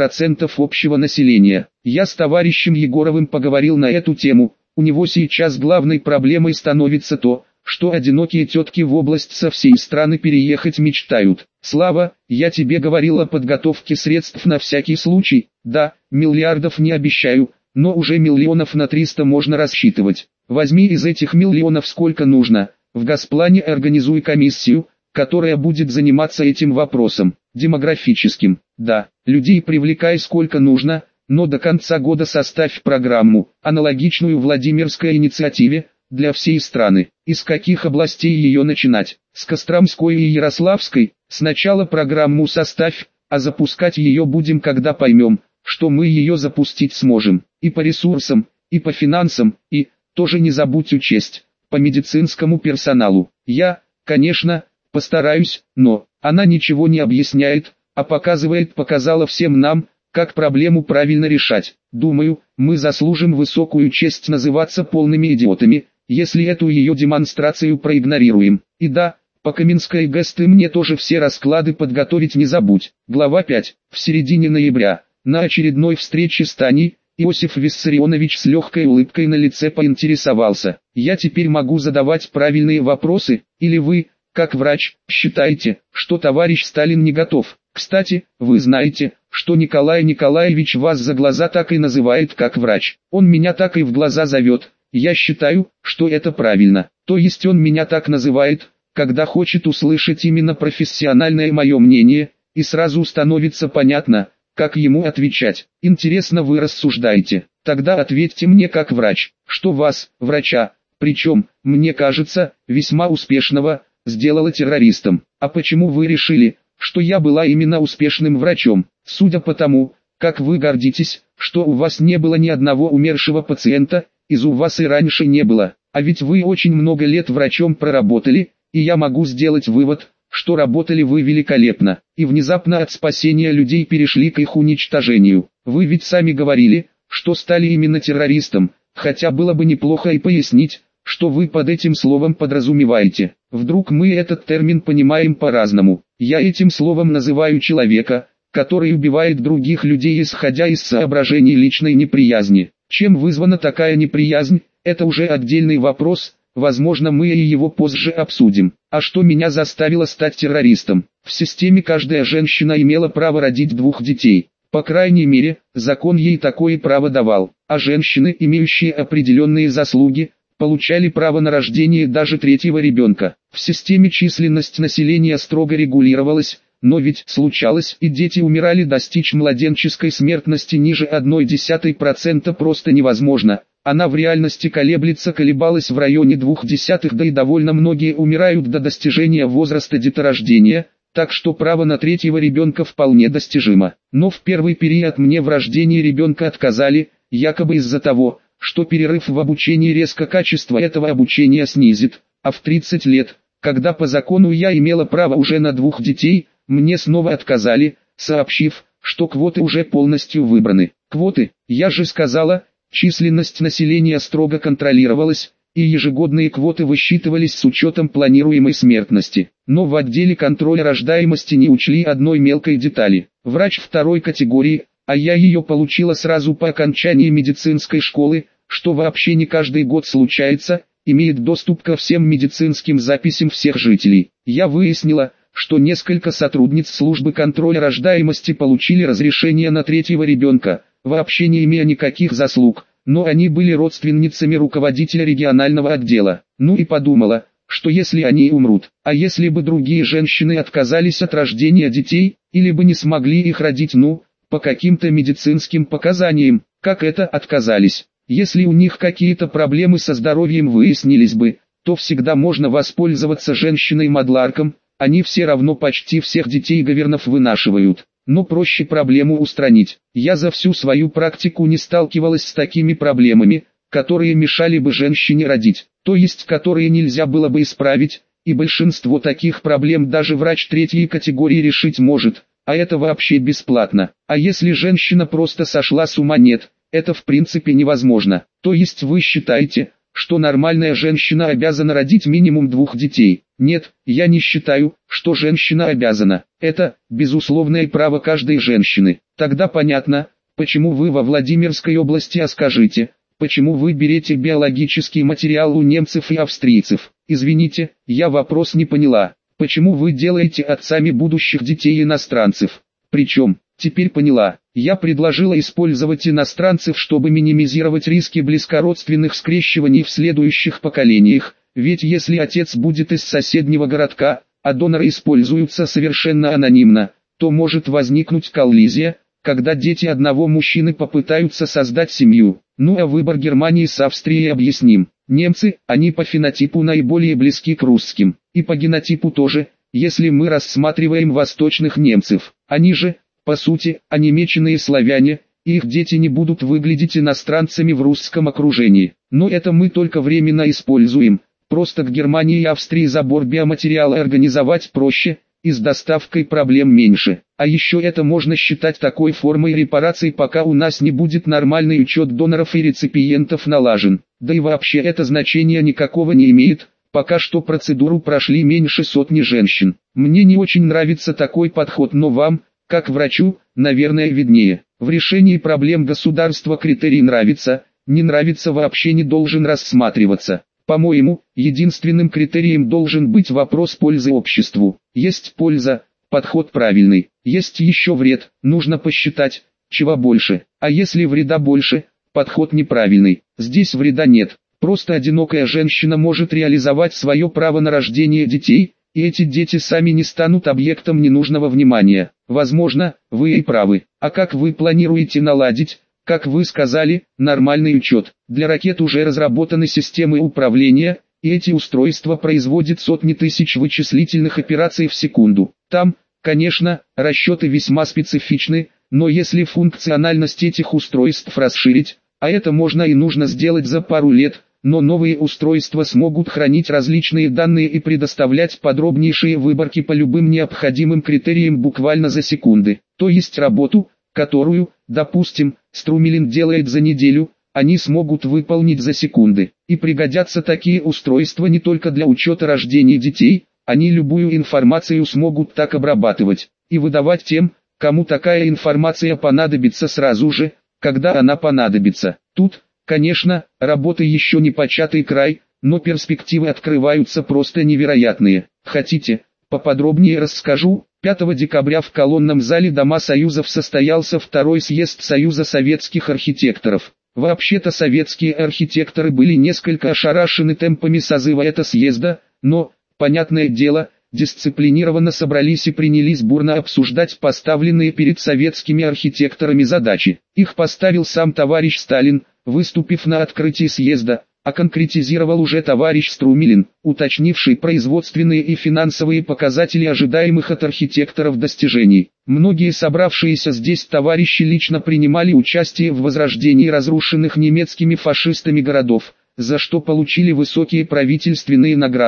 Speaker 1: 8% общего населения. Я с товарищем Егоровым поговорил на эту тему. У него сейчас главной проблемой становится то, что одинокие тетки в область со всей страны переехать мечтают. Слава, я тебе говорил о подготовке средств на всякий случай. Да, миллиардов не обещаю, но уже миллионов на 300 можно рассчитывать. Возьми из этих миллионов сколько нужно. В Госплане организуй комиссию, которая будет заниматься этим вопросом, демографическим. Да, людей привлекай сколько нужно, но до конца года составь программу, аналогичную Владимирской инициативе, для всей страны. Из каких областей ее начинать? С Костромской и Ярославской. Сначала программу составь, а запускать ее будем, когда поймем, что мы ее запустить сможем. И по ресурсам, и по финансам, и, тоже не забудь учесть, по медицинскому персоналу. Я, конечно, постараюсь, но она ничего не объясняет, а показала всем нам, как проблему правильно решать. Думаю, мы заслужим высокую честь называться полными идиотами, если эту ее демонстрацию проигнорируем. И да, по Каменской ГЭС ты мне тоже все расклады подготовить не забудь. Глава 5. В середине ноября, на очередной встрече с Таней, Иосиф Виссарионович с легкой улыбкой на лице поинтересовался: «Я теперь могу задавать правильные вопросы, или вы, как врач, считаете, что товарищ Сталин не готов? Кстати, вы знаете, что Николай Николаевич вас за глаза так и называет как врач. Он меня так и в глаза зовет. Я считаю, что это правильно. То есть он меня так называет, когда хочет услышать именно профессиональное мое мнение, и сразу становится понятно, как ему отвечать. Интересно, вы рассуждаете. Тогда ответьте мне как врач, что вас, врача, причем, мне кажется, весьма успешного, сделало террористом. А почему вы решили, что я была именно успешным врачом? Судя по тому, как вы гордитесь, что у вас не было ни одного умершего пациента, из у вас и раньше не было. А ведь вы очень много лет врачом проработали, и я могу сделать вывод, что работали вы великолепно, и внезапно от спасения людей перешли к их уничтожению. Вы ведь сами говорили, что стали именно террористом, хотя было бы неплохо и пояснить, что вы под этим словом подразумеваете. Вдруг мы этот термин понимаем по-разному. Я этим словом называю человека, который убивает других людей исходя из соображений личной неприязни. Чем вызвана такая неприязнь, это уже отдельный вопрос, возможно мы и его позже обсудим. А что меня заставило стать террористом? В системе каждая женщина имела право родить 2 детей. По крайней мере, закон ей такое право давал. А женщины, имеющие определенные заслуги, получали право на рождение даже 3-го ребенка. В системе численность населения строго регулировалась, но ведь случалось и дети умирали, достичь младенческой смертности ниже 0,1% просто невозможно. Она в реальности колебалась в районе 0,2%, да и довольно многие умирают до достижения возраста деторождения, так что право на 3-го ребенка вполне достижимо. Но в первый период мне в рождении ребенка отказали, якобы из-за того, что перерыв в обучении резко качество этого обучения снизит, а в 30 лет, когда по закону я имела право уже на 2 детей, мне снова отказали, сообщив, что квоты уже полностью выбраны. Квоты, я же сказала, численность населения строго контролировалась, и ежегодные квоты высчитывались с учетом планируемой смертности. Но в отделе контроля рождаемости не учли одной мелкой детали. Врач второй категории, а я ее получила сразу по окончании медицинской школы, что вообще не каждый год случается, имеет доступ ко всем медицинским записям всех жителей. Я выяснила, что несколько сотрудниц службы контроля рождаемости получили разрешение на третьего ребенка, вообще не имея никаких заслуг, но они были родственницами руководителя регионального отдела. Ну и подумала, что если они умрут, а если бы другие женщины отказались от рождения детей, или бы не смогли их родить, по каким-то медицинским показаниям, как это отказались. Если у них какие-то проблемы со здоровьем выяснились бы, то всегда можно воспользоваться женщиной-мадларком, они все равно почти всех детей Гавернов вынашивают. Но проще проблему устранить. Я за всю свою практику не сталкивалась с такими проблемами, которые мешали бы женщине родить, то есть которые нельзя было бы исправить, и большинство таких проблем даже врач третьей категории решить может, а это вообще бесплатно. А если женщина просто сошла с ума, нет, это в принципе невозможно. То есть вы считаете, что нормальная женщина обязана родить минимум 2 детей? Нет, я не считаю, что женщина обязана. Это безусловное право каждой женщины. Тогда понятно, почему вы во Владимирской области, а скажите, почему вы берете биологический материал у немцев и австрийцев? Извините, я вопрос не поняла. Почему вы делаете отцами будущих детей иностранцев? Причем, теперь поняла, я предложила использовать иностранцев, чтобы минимизировать риски близкородственных скрещиваний в следующих поколениях, ведь если отец будет из соседнего городка, а доноры используются совершенно анонимно, то может возникнуть коллизия, когда дети одного мужчины попытаются создать семью. А выбор Германии с Австрией объясним. Немцы, они по фенотипу наиболее близки к русским, и по генотипу тоже, если мы рассматриваем восточных немцев. Они же, по сути, онемеченные славяне, и их дети не будут выглядеть иностранцами в русском окружении. Но это мы только временно используем, просто к Германии и Австрии забор биоматериала организовать проще, и с доставкой проблем меньше. А еще это можно считать такой формой репараций, пока у нас не будет нормальный учет доноров и реципиентов налажен. Да и вообще это значения никакого не имеет, пока что процедуру прошли меньше сотни женщин. Мне не очень нравится такой подход, но вам, как врачу, наверное виднее. В решении проблем государства критерий нравится, не нравится вообще не должен рассматриваться. По-моему, единственным критерием должен быть вопрос пользы обществу. Есть польза, подход правильный. Есть еще вред, нужно посчитать, чего больше. А если вреда больше, подход неправильный. Здесь вреда нет. Просто одинокая женщина может реализовать свое право на рождение детей, и эти дети сами не станут объектом ненужного внимания. Возможно, вы и правы. А как вы планируете наладить, как вы сказали, нормальный учет? Для ракет уже разработаны системы управления, и эти устройства производят сотни тысяч вычислительных операций в секунду. Там, конечно, расчеты весьма специфичны, но если функциональность этих устройств расширить, а это можно и нужно сделать за пару лет, но новые устройства смогут хранить различные данные и предоставлять подробнейшие выборки по любым необходимым критериям буквально за секунды. То есть работу, которую, допустим, Струмилин делает за неделю, они смогут выполнить за секунды. И пригодятся такие устройства не только для учета рождения детей, они любую информацию смогут так обрабатывать и выдавать тем, кому такая информация понадобится сразу же, когда она понадобится. Тут, конечно, работы еще не початый край, но перспективы открываются просто невероятные. Хотите, поподробнее расскажу? 5 декабря в колонном зале Дома Союзов состоялся второй съезд Союза советских архитекторов. Вообще-то советские архитекторы были несколько ошарашены темпами созыва этого съезда, но, понятное дело, дисциплинированно собрались и принялись бурно обсуждать поставленные перед советскими архитекторами задачи. Их поставил сам товарищ Сталин, выступив на открытии съезда, а конкретизировал уже товарищ Струмилин, уточнивший производственные и финансовые показатели ожидаемых от архитекторов достижений. Многие собравшиеся здесь товарищи лично принимали участие в возрождении разрушенных немецкими фашистами городов, за что получили высокие правительственные награды,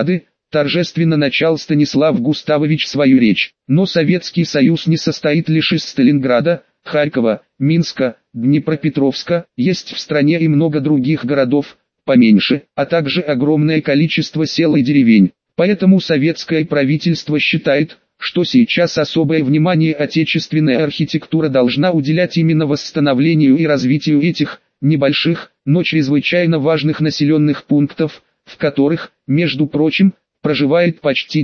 Speaker 1: торжественно начал Станислав Густавович свою речь. Но Советский Союз не состоит лишь из Сталинграда, Харькова, Минска, Днепропетровска, есть в стране и много других городов, поменьше, а также огромное количество сел и деревень. Поэтому советское правительство считает, что сейчас особое внимание отечественная архитектура должна уделять именно восстановлению и развитию этих, небольших, но чрезвычайно важных населенных пунктов, в которых, между прочим, проживает почти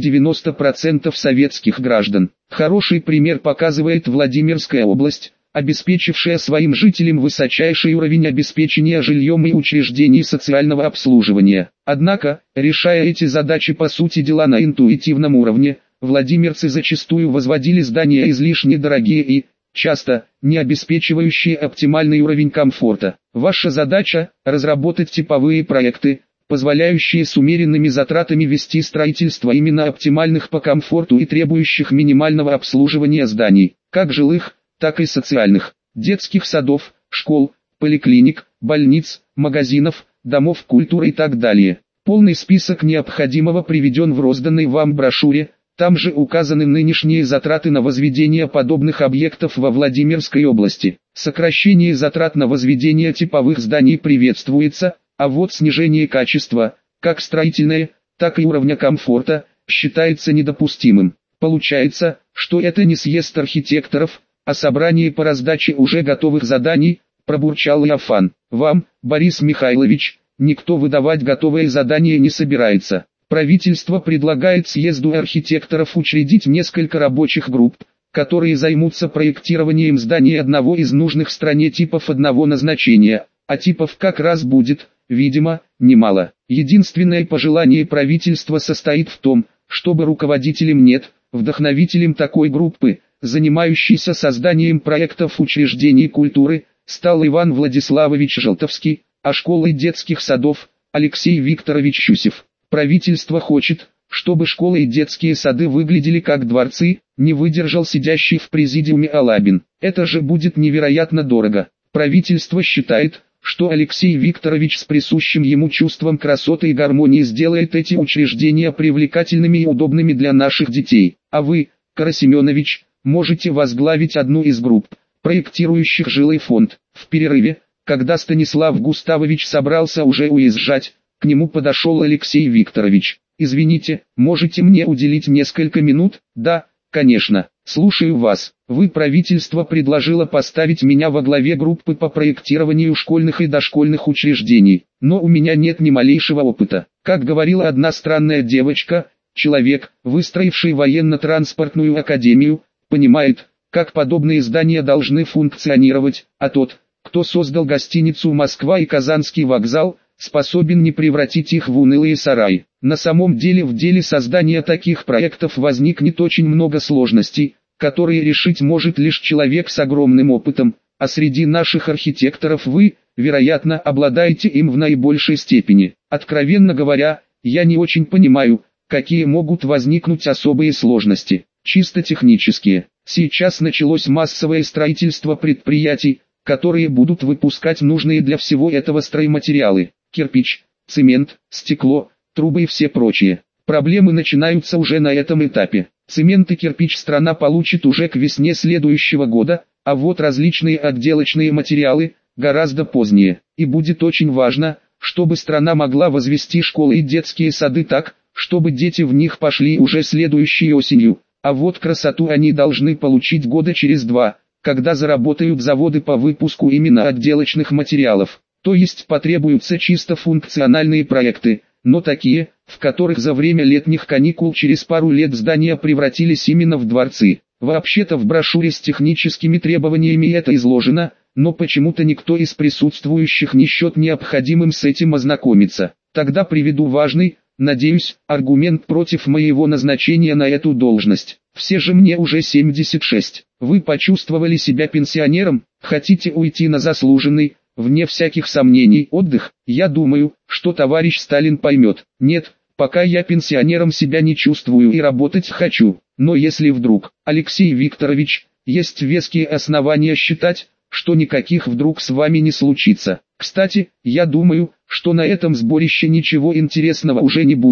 Speaker 1: 90% советских граждан. Хороший пример показывает Владимирская область, обеспечившая своим жителям высочайший уровень обеспечения жильем и учреждений социального обслуживания. Однако, решая эти задачи по сути дела на интуитивном уровне, владимирцы зачастую возводили здания излишне дорогие и, часто, не обеспечивающие оптимальный уровень комфорта. Ваша задача – разработать типовые проекты, позволяющие с умеренными затратами вести строительство именно оптимальных по комфорту и требующих минимального обслуживания зданий, как жилых, так и социальных, детских садов, школ, поликлиник, больниц, магазинов, домов культуры и так далее. Полный список необходимого приведен в розданной вам брошюре, там же указаны нынешние затраты на возведение подобных объектов во Владимирской области. Сокращение затрат на возведение типовых зданий приветствуется, а вот снижение качества, как строительное, так и уровня комфорта, считается недопустимым. Получается, что это не съезд архитекторов, а собрание по раздаче уже готовых заданий, пробурчал Иофан. Вам, Борис Михайлович, никто выдавать готовые задания не собирается. Правительство предлагает съезду архитекторов учредить несколько рабочих групп, которые займутся проектированием зданий одного из нужных стране типов одного назначения, а типов как раз будет, видимо, немало. Единственное пожелание правительства состоит в том, чтобы руководителем нет, вдохновителем такой группы, занимающийся созданием проектов учреждений культуры, стал Иван Владиславович Желтовский, а школой детских садов – Алексей Викторович Щусев. Правительство хочет, чтобы школы и детские сады выглядели как дворцы, не выдержал сидящий в президиуме Алабин. Это же будет невероятно дорого. Правительство считает, что Алексей Викторович с присущим ему чувством красоты и гармонии сделает эти учреждения привлекательными и удобными для наших детей. А вы, Карасеменович, можете возглавить одну из групп, проектирующих жилой фонд. В перерыве, когда Станислав Густавович собрался уже уезжать, к нему подошел Алексей Викторович. «Извините, можете мне уделить несколько минут?» «Да, конечно, слушаю вас. Вы, правительство, предложило поставить меня во главе группы по проектированию школьных и дошкольных учреждений, но у меня нет ни малейшего опыта. Как говорила одна странная девочка, человек, выстроивший военно-транспортную академию, понимает, как подобные здания должны функционировать, а тот, кто создал гостиницу «Москва» и Казанский вокзал, способен не превратить их в унылые сараи. На самом деле в деле создания таких проектов возникнет очень много сложностей, которые решить может лишь человек с огромным опытом, а среди наших архитекторов вы, вероятно, обладаете им в наибольшей степени. Откровенно говоря, я не очень понимаю, какие могут возникнуть особые сложности, чисто технические. Сейчас началось массовое строительство предприятий, которые будут выпускать нужные для всего этого стройматериалы: кирпич, цемент, стекло, трубы и все прочие. Проблемы начинаются уже на этом этапе. Цемент и кирпич страна получит уже к весне следующего года, а вот различные отделочные материалы гораздо позднее. И будет очень важно, чтобы страна могла возвести школы и детские сады так, чтобы дети в них пошли уже следующей осенью, а вот красоту они должны получить года через 2, когда заработают заводы по выпуску именно отделочных материалов. То есть потребуются чисто функциональные проекты, но такие, в которых за время летних каникул через пару лет здания превратились именно в дворцы. Вообще-то в брошюре с техническими требованиями это изложено, но почему-то никто из присутствующих не счет необходимым с этим ознакомиться. Тогда приведу важный, надеюсь, аргумент против моего назначения на эту должность. Все же мне уже 76. Вы почувствовали себя пенсионером, хотите уйти на заслуженный, вне всяких сомнений, отдых? Я думаю, что товарищ Сталин поймет. Нет, пока я пенсионером себя не чувствую и работать хочу. Но если вдруг, Алексей Викторович, есть веские основания считать, что никаких вдруг с вами не случится. Кстати, я думаю, что на этом сборище ничего интересного уже не будет,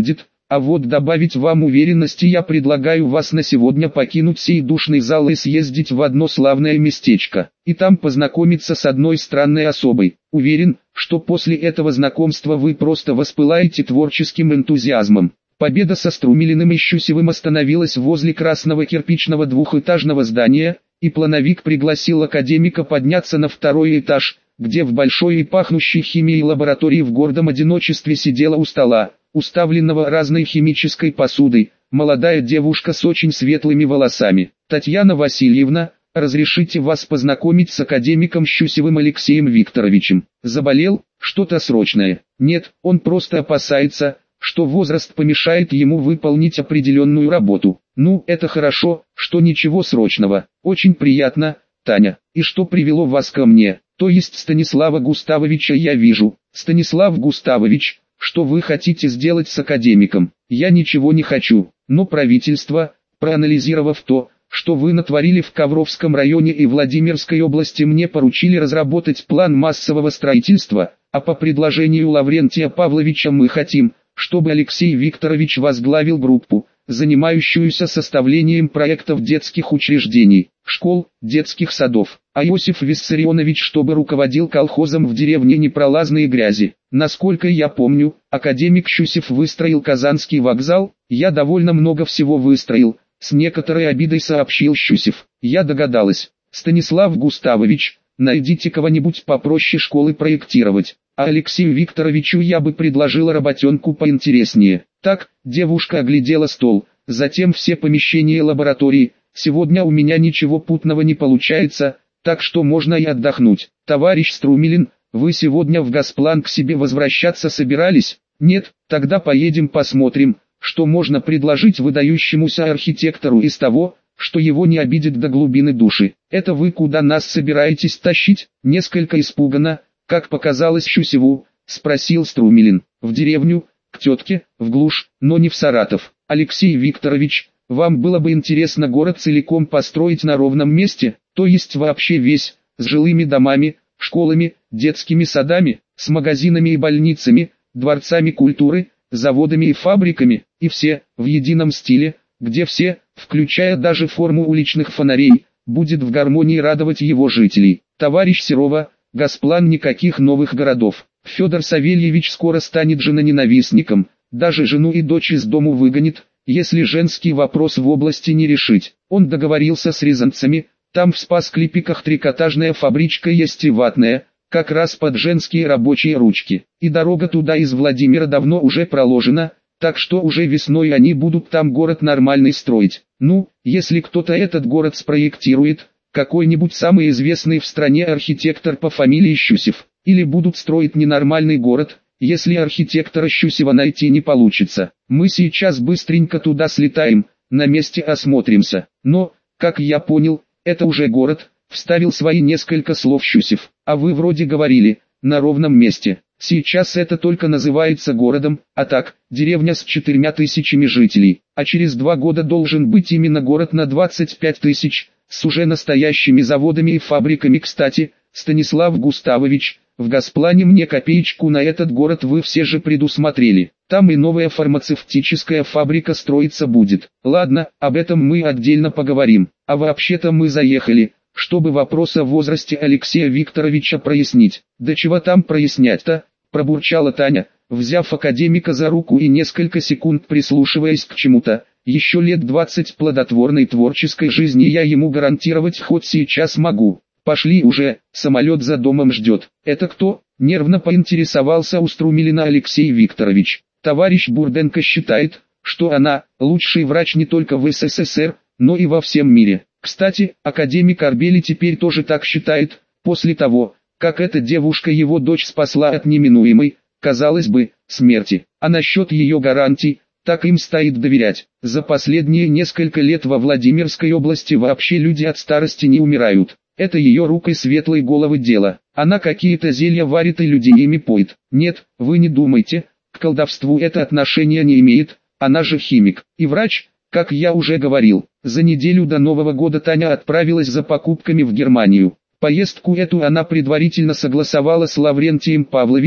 Speaker 1: А вот добавить вам уверенности я предлагаю вас на сегодня покинуть сей душный зал и съездить в одно славное местечко, и там познакомиться с одной странной особой. Уверен, что после этого знакомства вы просто воспылаете творческим энтузиазмом. Победа со Струмилиным и Щусевым остановилась возле красного кирпичного двухэтажного здания, и плановик пригласил академика подняться на второй этаж, где в большой и пахнущей химией лаборатории в гордом одиночестве сидела у стола, уставленного разной химической посудой, молодая девушка с очень светлыми волосами. «Татьяна Васильевна, разрешите вас познакомить с академиком Щусевым Алексеем Викторовичем. Заболел? Что-то срочное?» «Нет, он просто опасается, что возраст помешает ему выполнить определенную работу». «Ну, это хорошо, что ничего срочного. Очень приятно, Таня. И что привело вас ко мне? То есть Станислава Густавовича я вижу. Станислав Густавович, что вы хотите сделать с академиком?» «Я ничего не хочу, но правительство, проанализировав то, что вы натворили в Ковровском районе и Владимирской области, мне поручили разработать план массового строительства, а по предложению Лаврентия Павловича мы хотим, чтобы Алексей Викторович возглавил группу, занимающуюся составлением проектов детских учреждений, школ, детских садов, а Иосиф Виссарионович чтобы руководил колхозом в деревне Непролазные Грязи. Насколько я помню, академик Щусев выстроил Казанский вокзал, я довольно много всего выстроил, с некоторой обидой сообщил Щусев. Я догадалась. Станислав Густавович, найдите кого-нибудь попроще школы проектировать. А Алексею Викторовичу я бы предложила работенку поинтереснее. Так, девушка оглядела стол, затем все помещения лаборатории. Сегодня у меня ничего путного не получается, так что можно и отдохнуть. Товарищ Струмилин, вы сегодня в Госплан к себе возвращаться собирались? Нет, тогда поедем посмотрим, что можно предложить выдающемуся архитектору из того, что его не обидит до глубины души. Это вы куда нас собираетесь тащить? Несколько испуганно, как показалось Щусеву, спросил Струмилин. В деревню, к тетке, в глушь, но не в Саратов. Алексей Викторович, вам было бы интересно город целиком построить на ровном месте, то есть вообще весь, с жилыми домами, школами, детскими садами, с магазинами и больницами, дворцами культуры, заводами и фабриками, и все, в едином стиле, где все, включая даже форму уличных фонарей, будет в гармонии радовать его жителей. Товарищ Серова, Госплан никаких новых городов. Федор Савельевич скоро станет женоненавистником, даже жену и дочь из дому выгонит, если женский вопрос в области не решить. Он договорился с рязанцами, там в Спас-Клепиках трикотажная фабричка есть и ватная, как раз под женские рабочие ручки. И дорога туда из Владимира давно уже проложена, так что уже весной они будут там город нормальный строить. Ну, если кто-то этот город спроектирует, какой-нибудь самый известный в стране архитектор по фамилии Щусев, или будут строить ненормальный город, если архитектора Щусева найти не получится. Мы сейчас быстренько туда слетаем, на месте осмотримся. Но, как я понял, это уже город, вставил свои несколько слов Щусев. А вы вроде говорили, на ровном месте. Сейчас это только называется городом, а так, деревня с 4000 жителей. А через 2 года должен быть именно город на 25 тысяч, с уже настоящими заводами и фабриками. Кстати, Станислав Густавович, в Госплане мне копеечку на этот город вы все же предусмотрели. Там и новая фармацевтическая фабрика строиться будет. Ладно, об этом мы отдельно поговорим. А вообще-то мы заехали, чтобы вопрос о возрасте Алексея Викторовича прояснить. Да чего там прояснять-то, пробурчала Таня, взяв академика за руку и несколько секунд прислушиваясь к чему-то. Еще лет 20 плодотворной творческой жизни я ему гарантировать хоть сейчас могу. Пошли уже, самолет за домом ждет. Это кто? Нервно поинтересовался у Струмилина Алексей Викторович. Товарищ Бурденко считает, что она лучший врач не только в СССР, но и во всем мире. Кстати, академик Арбели теперь тоже так считает, после того, как эта девушка его дочь спасла от неминуемой, казалось бы, смерти. А насчет ее гарантий, так им стоит доверять. За последние несколько лет во Владимирской области вообще люди от старости не умирают. Это ее рук и светлой головы дело. Она какие-то зелья варит и людей ими поет. Нет, вы не думайте, к колдовству это отношение не имеет, она же химик и врач. Как я уже говорил, за неделю до Нового года Таня отправилась за покупками в Германию. Поездку эту она предварительно согласовала с Лаврентием Павловичем,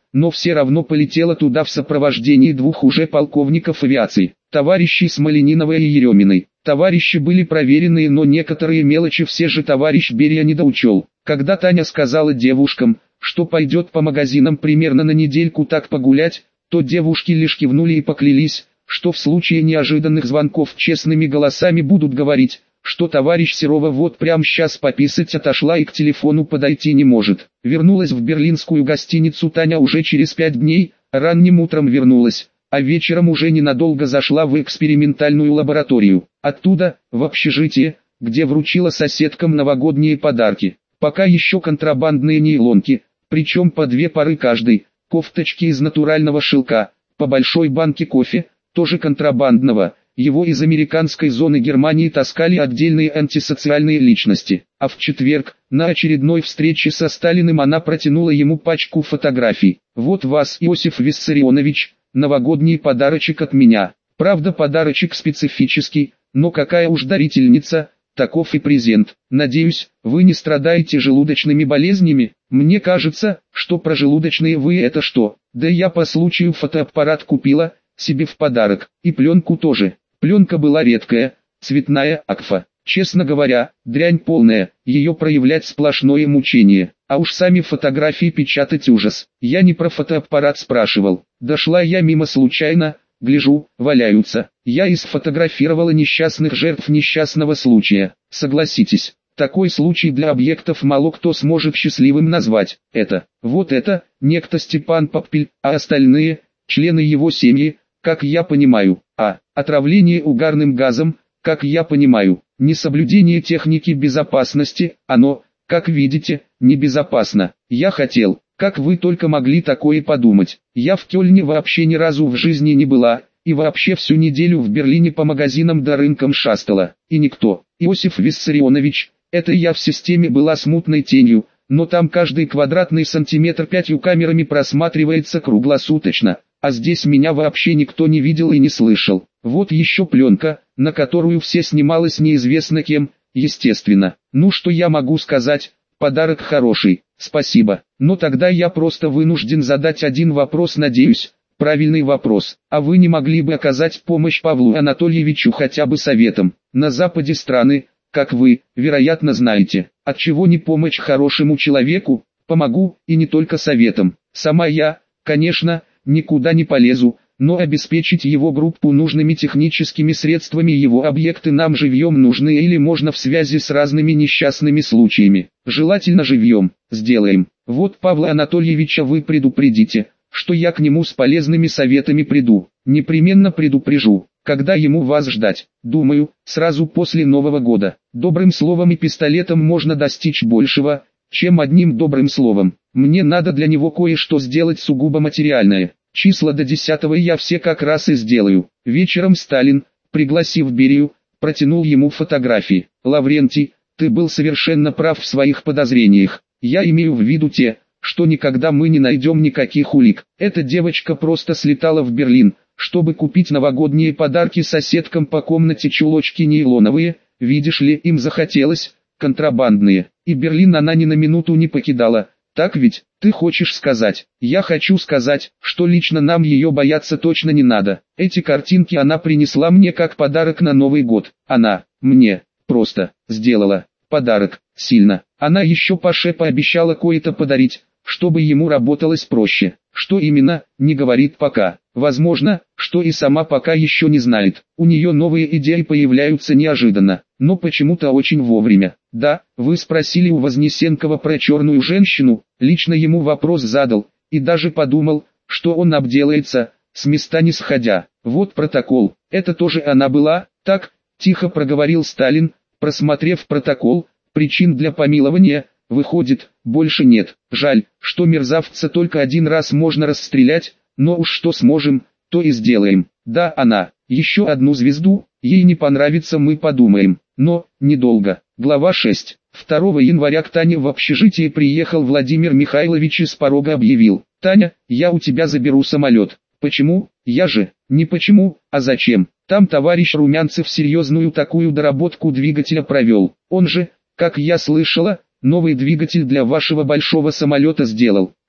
Speaker 1: но все равно полетела туда в сопровождении двух уже полковников авиации, товарищей Смолениновой и Ереминой. Товарищи были проверенные, но некоторые мелочи все же товарищ Берия недоучел. Когда Таня сказала девушкам, что пойдет по магазинам примерно на недельку так погулять, то девушки лишь кивнули и поклялись, что в случае неожиданных звонков честными голосами будут говорить, что товарищ Серова вот прямо сейчас пописать отошла и к телефону подойти не может. Вернулась в берлинскую гостиницу Таня уже через 5 дней, ранним утром вернулась, а вечером уже ненадолго зашла в экспериментальную лабораторию. Оттуда, в общежитие, где вручила соседкам новогодние подарки. Пока еще контрабандные нейлонки, причем по 2 пары каждой, кофточки из натурального шелка, по большой банке кофе, тоже контрабандного. Его из американской зоны Германии таскали отдельные антисоциальные личности. А в четверг, на очередной встрече со Сталиным, она протянула ему пачку фотографий. «Вот вас, Иосиф Виссарионович, новогодний подарочек от меня». Правда, подарочек специфический, но какая уж дарительница, таков и презент. Надеюсь, вы не страдаете желудочными болезнями. Мне кажется, что про желудочные вы это что. Да я по случаю фотоаппарат купила себе в подарок, и пленку тоже. Пленка была редкая, цветная, Акфа. Честно говоря, дрянь полная, ее проявлять сплошное мучение. А уж сами фотографии печатать ужас. Я не про фотоаппарат спрашивал. Дошла я мимо случайно, гляжу, валяются. Я и сфотографировала несчастных жертв несчастного случая. Согласитесь, такой случай для объектов мало кто сможет счастливым назвать. Вот это, некто Степан Поппель, а остальные, члены его семьи, как я понимаю, отравление угарным газом, как я понимаю, несоблюдение техники безопасности, оно, как видите, небезопасно. Я хотел, как вы только могли такое подумать. Я в Кёльне вообще ни разу в жизни не была, и вообще всю неделю в Берлине по магазинам да рынкам шастала. И никто, Иосиф Виссарионович, это я в системе была смутной тенью, но там каждый квадратный сантиметр 5 камерами просматривается круглосуточно. А здесь меня вообще никто не видел и не слышал. Вот еще пленка, на которую все снималось неизвестно кем, естественно. Ну что я могу сказать, подарок хороший, спасибо. Но тогда я просто вынужден задать один вопрос, надеюсь, правильный вопрос. А вы не могли бы оказать помощь Павлу Анатольевичу хотя бы советом? На западе страны, как вы, вероятно знаете, отчего не помочь хорошему человеку? Помогу, и не только советом. Сама я, конечно, никуда не полезу, но обеспечить его группу нужными техническими средствами, его объекты нам живьем нужны или можно в связи с разными несчастными случаями. Желательно живьем. Сделаем. Вот Павла Анатольевича вы предупредите, что я к нему с полезными советами приду. Непременно предупрежу. Когда ему вас ждать? Думаю, сразу после Нового года. Добрым словом и пистолетом можно достичь большего, чем одним добрым словом. Мне надо для него кое-что сделать сугубо материальное. Числа до 10-го я все как раз и сделаю. Вечером Сталин, пригласив Берию, протянул ему фотографии. Лаврентий, ты был совершенно прав в своих подозрениях. Я имею в виду те, что никогда мы не найдем никаких улик. Эта девочка просто слетала в Берлин, чтобы купить новогодние подарки соседкам по комнате, чулочки нейлоновые, видишь ли, им захотелось, контрабандные. И Берлин она ни на минуту не покидала. Так ведь, ты хочешь сказать? Я хочу сказать, что лично нам ее бояться точно не надо. Эти картинки она принесла мне как подарок на Новый год. Она, мне, просто, сделала, подарок, сильно. Она еще Паше пообещала кое-то подарить, чтобы ему работалось проще. Что именно, не говорит пока. Возможно, что и сама пока еще не знает. У нее новые идеи появляются неожиданно, но почему-то очень вовремя. Да, вы спросили у Вознесенкова про черную женщину, лично ему вопрос задал, и даже подумал, что он обделается, с места не сходя. Вот протокол, это тоже она была, так, тихо проговорил Сталин, просмотрев протокол, причин для помилования, выходит, больше нет. Жаль, что мерзавца только один раз можно расстрелять, но уж что сможем, то и сделаем. Да, она, еще одну звезду, ей не понравится, мы подумаем, но, недолго. Глава 6. 2 января к Тане в общежитие приехал Владимир Михайлович и с порога объявил: «Таня, я у тебя заберу самолет». «Почему? Я же, не почему, а зачем? Там товарищ Румянцев серьезную такую доработку двигателя провел. Он же, как я слышала, новый двигатель для вашего большого самолета сделал». «Да,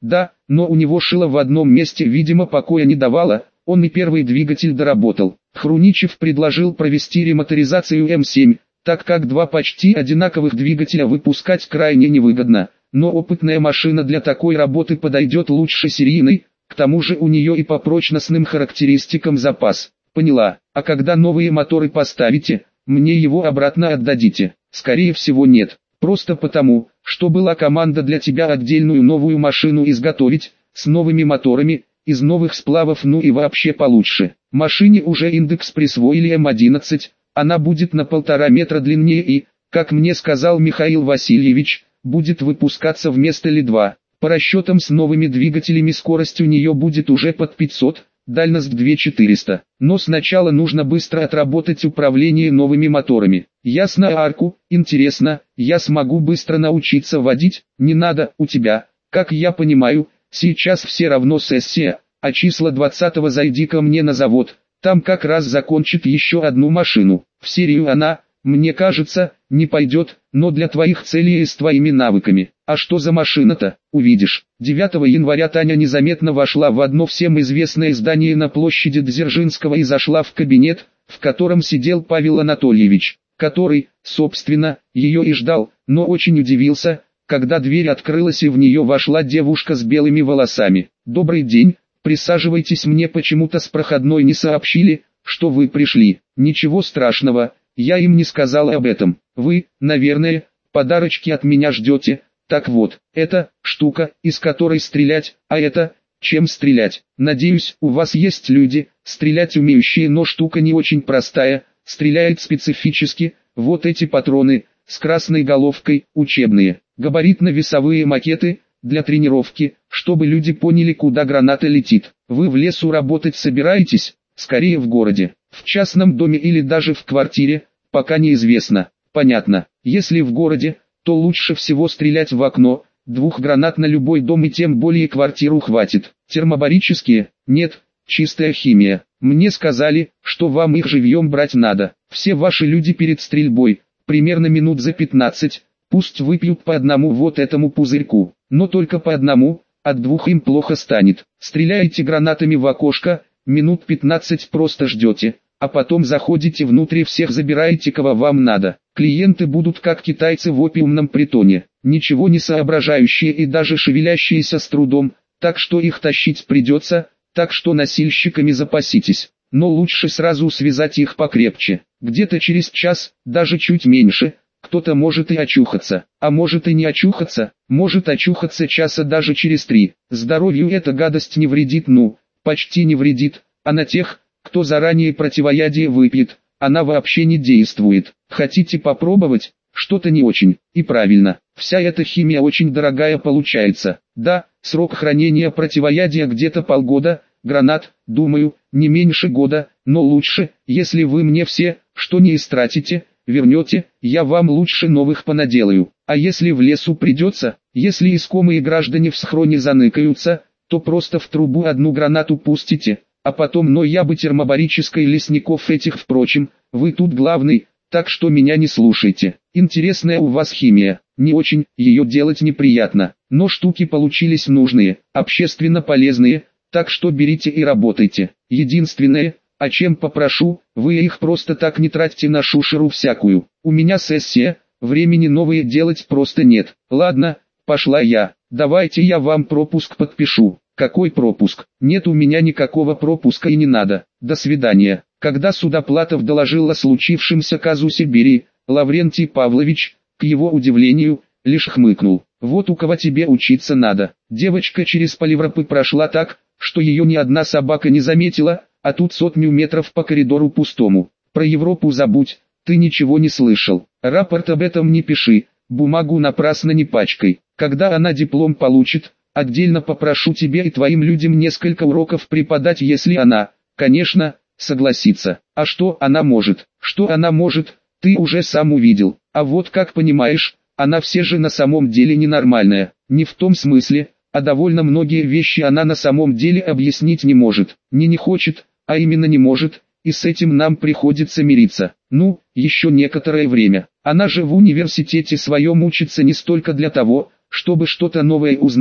Speaker 1: но у него шило в одном месте, видимо, покоя не давало, он и первый двигатель доработал. Хруничев предложил провести ремоторизацию М7, так как два почти одинаковых двигателя выпускать крайне невыгодно, но опытная машина для такой работы подойдет лучше серийной, к тому же у нее и по прочностным характеристикам запас. Поняла, а когда новые моторы поставите, мне его обратно отдадите? Скорее всего нет, просто потому, что была команда для тебя отдельную новую машину изготовить, с новыми моторами, из новых сплавов, ну и вообще получше. Машине уже индекс присвоили М11, она будет на 1,5 метра длиннее и, как мне сказал Михаил Васильевич, будет выпускаться вместо Ли-2. По расчетам с новыми двигателями скорость у нее будет уже под 500, дальность 2400. Но сначала нужно быстро отработать управление новыми моторами. Ясно, Арку? Интересно, я смогу быстро научиться водить? Не надо, у тебя, как я понимаю, сейчас все равно сессия, а числа 20-го зайди ко мне на завод, там как раз закончит еще одну машину. В серию она, мне кажется, не пойдет, но для твоих целей и с твоими навыками. А что за машина-то, увидишь. 9 января Таня незаметно вошла в одно всем известное здание на площади Дзержинского и зашла в кабинет, в котором сидел Павел Анатольевич, который, собственно, ее и ждал, но очень удивился, когда дверь открылась и в нее вошла девушка с белыми волосами. «Добрый день, присаживайтесь, мне почему-то с проходной не сообщили, что вы пришли». «Ничего страшного, я им не сказала об этом. Вы, наверное, подарочки от меня ждете. Так вот, это штука, из которой стрелять, а это, чем стрелять. Надеюсь, у вас есть люди, стрелять умеющие, но штука не очень простая, стреляет специфически. Вот эти патроны, с красной головкой, учебные, габаритно-весовые макеты, для тренировки, чтобы люди поняли, куда граната летит. Вы в лесу работать собираетесь? Скорее в городе, в частном доме или даже в квартире, пока неизвестно. Понятно, если в городе, то лучше всего стрелять в окно, 2 гранат на любой дом и тем более квартиру хватит. Термобарические? Нет, чистая химия. Мне сказали, что вам их живьем брать надо. Все ваши люди перед стрельбой, примерно минут за 15, пусть выпьют по одному вот этому пузырьку, но только по одному, от 2 им плохо станет. Стреляете гранатами в окошко, минут 15 просто ждете, а потом заходите внутрь и всех забираете, кого вам надо. Клиенты будут как китайцы в опиумном притоне, ничего не соображающие и даже шевелящиеся с трудом, так что их тащить придется, так что носильщиками запаситесь. Но лучше сразу связать их покрепче. Где-то через час, даже чуть меньше, кто-то может и очухаться, а может и не очухаться, может очухаться часа даже через 3. Здоровью эта гадость не вредит, ну, почти не вредит, а на тех, кто заранее противоядие выпьет, она вообще не действует. Хотите попробовать? Что-то не очень. И правильно, вся эта химия очень дорогая получается. Да, срок хранения противоядия где-то полгода, гранат, думаю, не меньше года, но лучше, если вы мне все, что не истратите, вернете, я вам лучше новых понаделаю. А если в лесу придется, если искомые граждане в схроне заныкаются, то просто в трубу 1 гранату пустите, а потом, но я бы термобарической лесников этих, впрочем, вы тут главный, так что меня не слушайте. Интересная у вас химия, не очень, ее делать неприятно, но штуки получились нужные, общественно полезные, так что берите и работайте. Единственное, о чем попрошу, вы их просто так не тратьте на шушеру всякую. У меня сессия, времени новые делать просто нет. Ладно, пошла я, давайте я вам пропуск подпишу. Какой пропуск? Нет у меня никакого пропуска и не надо. До свидания. Когда Судоплатов доложил о случившемся казусе Берии, Лаврентий Павлович, к его удивлению, лишь хмыкнул. Вот у кого тебе учиться надо. Девочка через поливропы прошла так, что ее ни одна собака не заметила, а тут 100 метров по коридору пустому. Про Европу забудь, ты ничего не слышал. Рапорт об этом не пиши, бумагу напрасно не пачкай. Когда она диплом получит, отдельно попрошу тебе и твоим людям несколько уроков преподать, если она, конечно, согласится. А что она может? Что она может, ты уже сам увидел. А вот как понимаешь, она все же на самом деле ненормальная. Не в том смысле, а довольно многие вещи она на самом деле объяснить не может. Не хочет, а именно не может, и с этим нам приходится мириться. Ну, еще некоторое время. Она же в университете своем учится не столько для того, чтобы что-то новое узнать,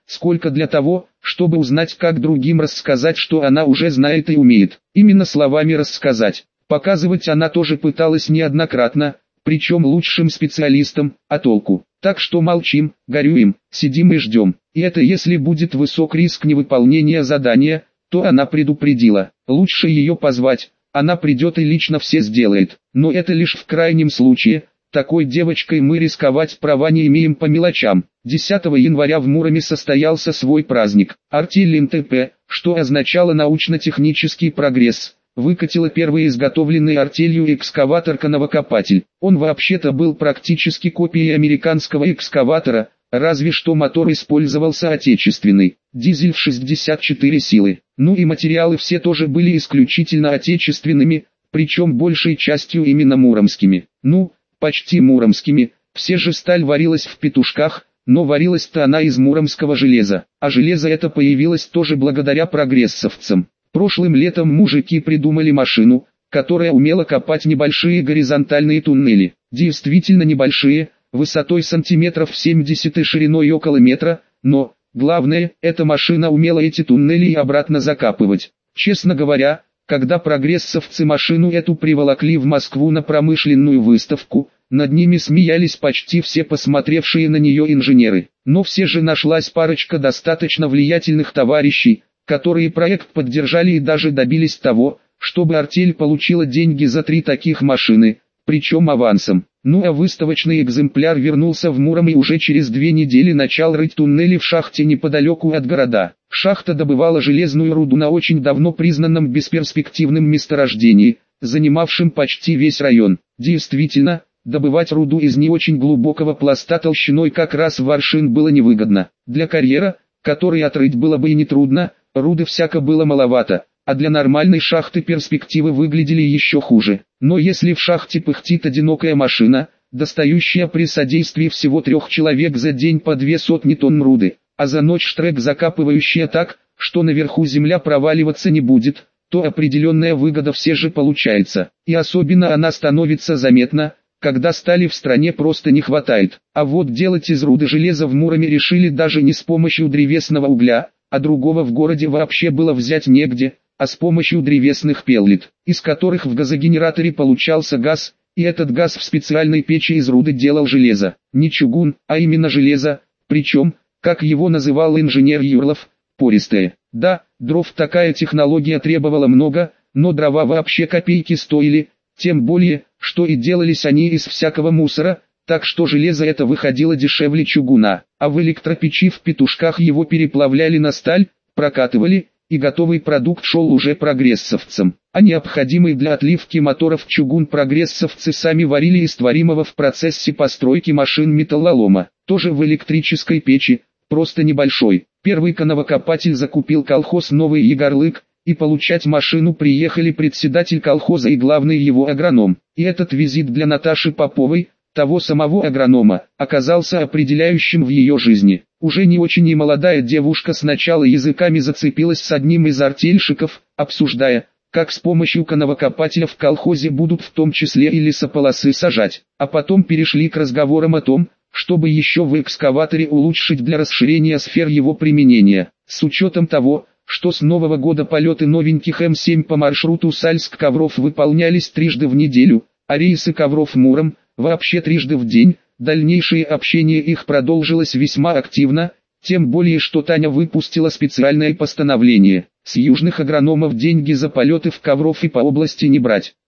Speaker 1: сколько для того, чтобы узнать, как другим рассказать, что она уже знает и умеет. Именно словами рассказать. Показывать она тоже пыталась неоднократно, причем лучшим специалистам, а толку? Так что молчим, горюем, сидим и ждем. И это если будет высок риск невыполнения задания, то она предупредила. Лучше ее позвать, она придет и лично все сделает. Но это лишь в крайнем случае. Такой девочкой мы рисковать права не имеем по мелочам. 10 января в Муроме состоялся свой праздник. Артель НТП, что означало научно-технический прогресс, выкатила первый изготовленный артелью экскаватор-коновокопатель. Он вообще-то был практически копией американского экскаватора, разве что мотор использовался отечественный, дизель в 64 силы. Ну и материалы все тоже были исключительно отечественными, причем большей частью именно муромскими. Ну, почти муромскими, все же сталь варилась в петушках, но варилась-то она из муромского железа, а железо это появилось тоже благодаря прогрессовцам. Прошлым летом мужики придумали машину, которая умела копать небольшие горизонтальные туннели, действительно небольшие, высотой сантиметров 70 и шириной около метра, но, главное, эта машина умела эти туннели и обратно закапывать. Честно говоря, когда прогрессовцы машину эту приволокли в Москву на промышленную выставку, над ними смеялись почти все посмотревшие на нее инженеры. Но все же нашлась парочка достаточно влиятельных товарищей, которые проект поддержали и даже добились того, чтобы артель получила деньги за 3 таких машины, причем авансом. Ну а выставочный экземпляр вернулся в Муром и уже через 2 недели начал рыть туннели в шахте неподалеку от города. Шахта добывала железную руду на очень давно признанном бесперспективном месторождении, занимавшем почти весь район. Действительно, добывать руду из не очень глубокого пласта толщиной как раз в аршин было невыгодно. Для карьера, который отрыть было бы и нетрудно, руды всяко было маловато, а для нормальной шахты перспективы выглядели еще хуже. Но если в шахте пыхтит одинокая машина, достающая при содействии всего 3 человек за день по 200 тонн руды, а за ночь штрек закапывающая так, что наверху земля проваливаться не будет, то определенная выгода все же получается. И особенно она становится заметна, когда стали в стране просто не хватает. А вот делать из руды железа в Муроме решили даже не с помощью древесного угля, а другого в городе вообще было взять негде, а с помощью древесных пеллет, из которых в газогенераторе получался газ, и этот газ в специальной печи из руды делал железо. Не чугун, а именно железо, причем, как его называл инженер Юрлов, пористое. Да, дров такая технология требовала много, но дрова вообще копейки стоили, тем более, что и делались они из всякого мусора, так что железо это выходило дешевле чугуна, а в электропечи в петушках его переплавляли на сталь, прокатывали, и готовый продукт шел уже прогрессовцам. А необходимый для отливки моторов чугун прогрессовцы сами варили из творимого в процессе постройки машин металлолома, тоже в электрической печи, просто небольшой. Первый коновокопатель закупил колхоз Новый Егорлык, и получать машину приехали председатель колхоза и главный его агроном. И этот визит для Наташи Поповой, того самого агронома, оказался определяющим в ее жизни. Уже не очень и молодая девушка сначала языками зацепилась с одним из артельщиков, обсуждая, как с помощью коновокопателя в колхозе будут в том числе и лесополосы сажать, а потом перешли к разговорам о том, чтобы еще в экскаваторе улучшить для расширения сфер его применения. С учетом того, что с Нового года полеты новеньких М7 по маршруту Сальск-Ковров выполнялись 3 раза в неделю, а рейсы Ковров-Муром вообще 3 раза в день, дальнейшее общение их продолжилось весьма активно, тем более что Таня выпустила специальное постановление: с южных агрономов деньги за полеты в Ковров и по области не брать.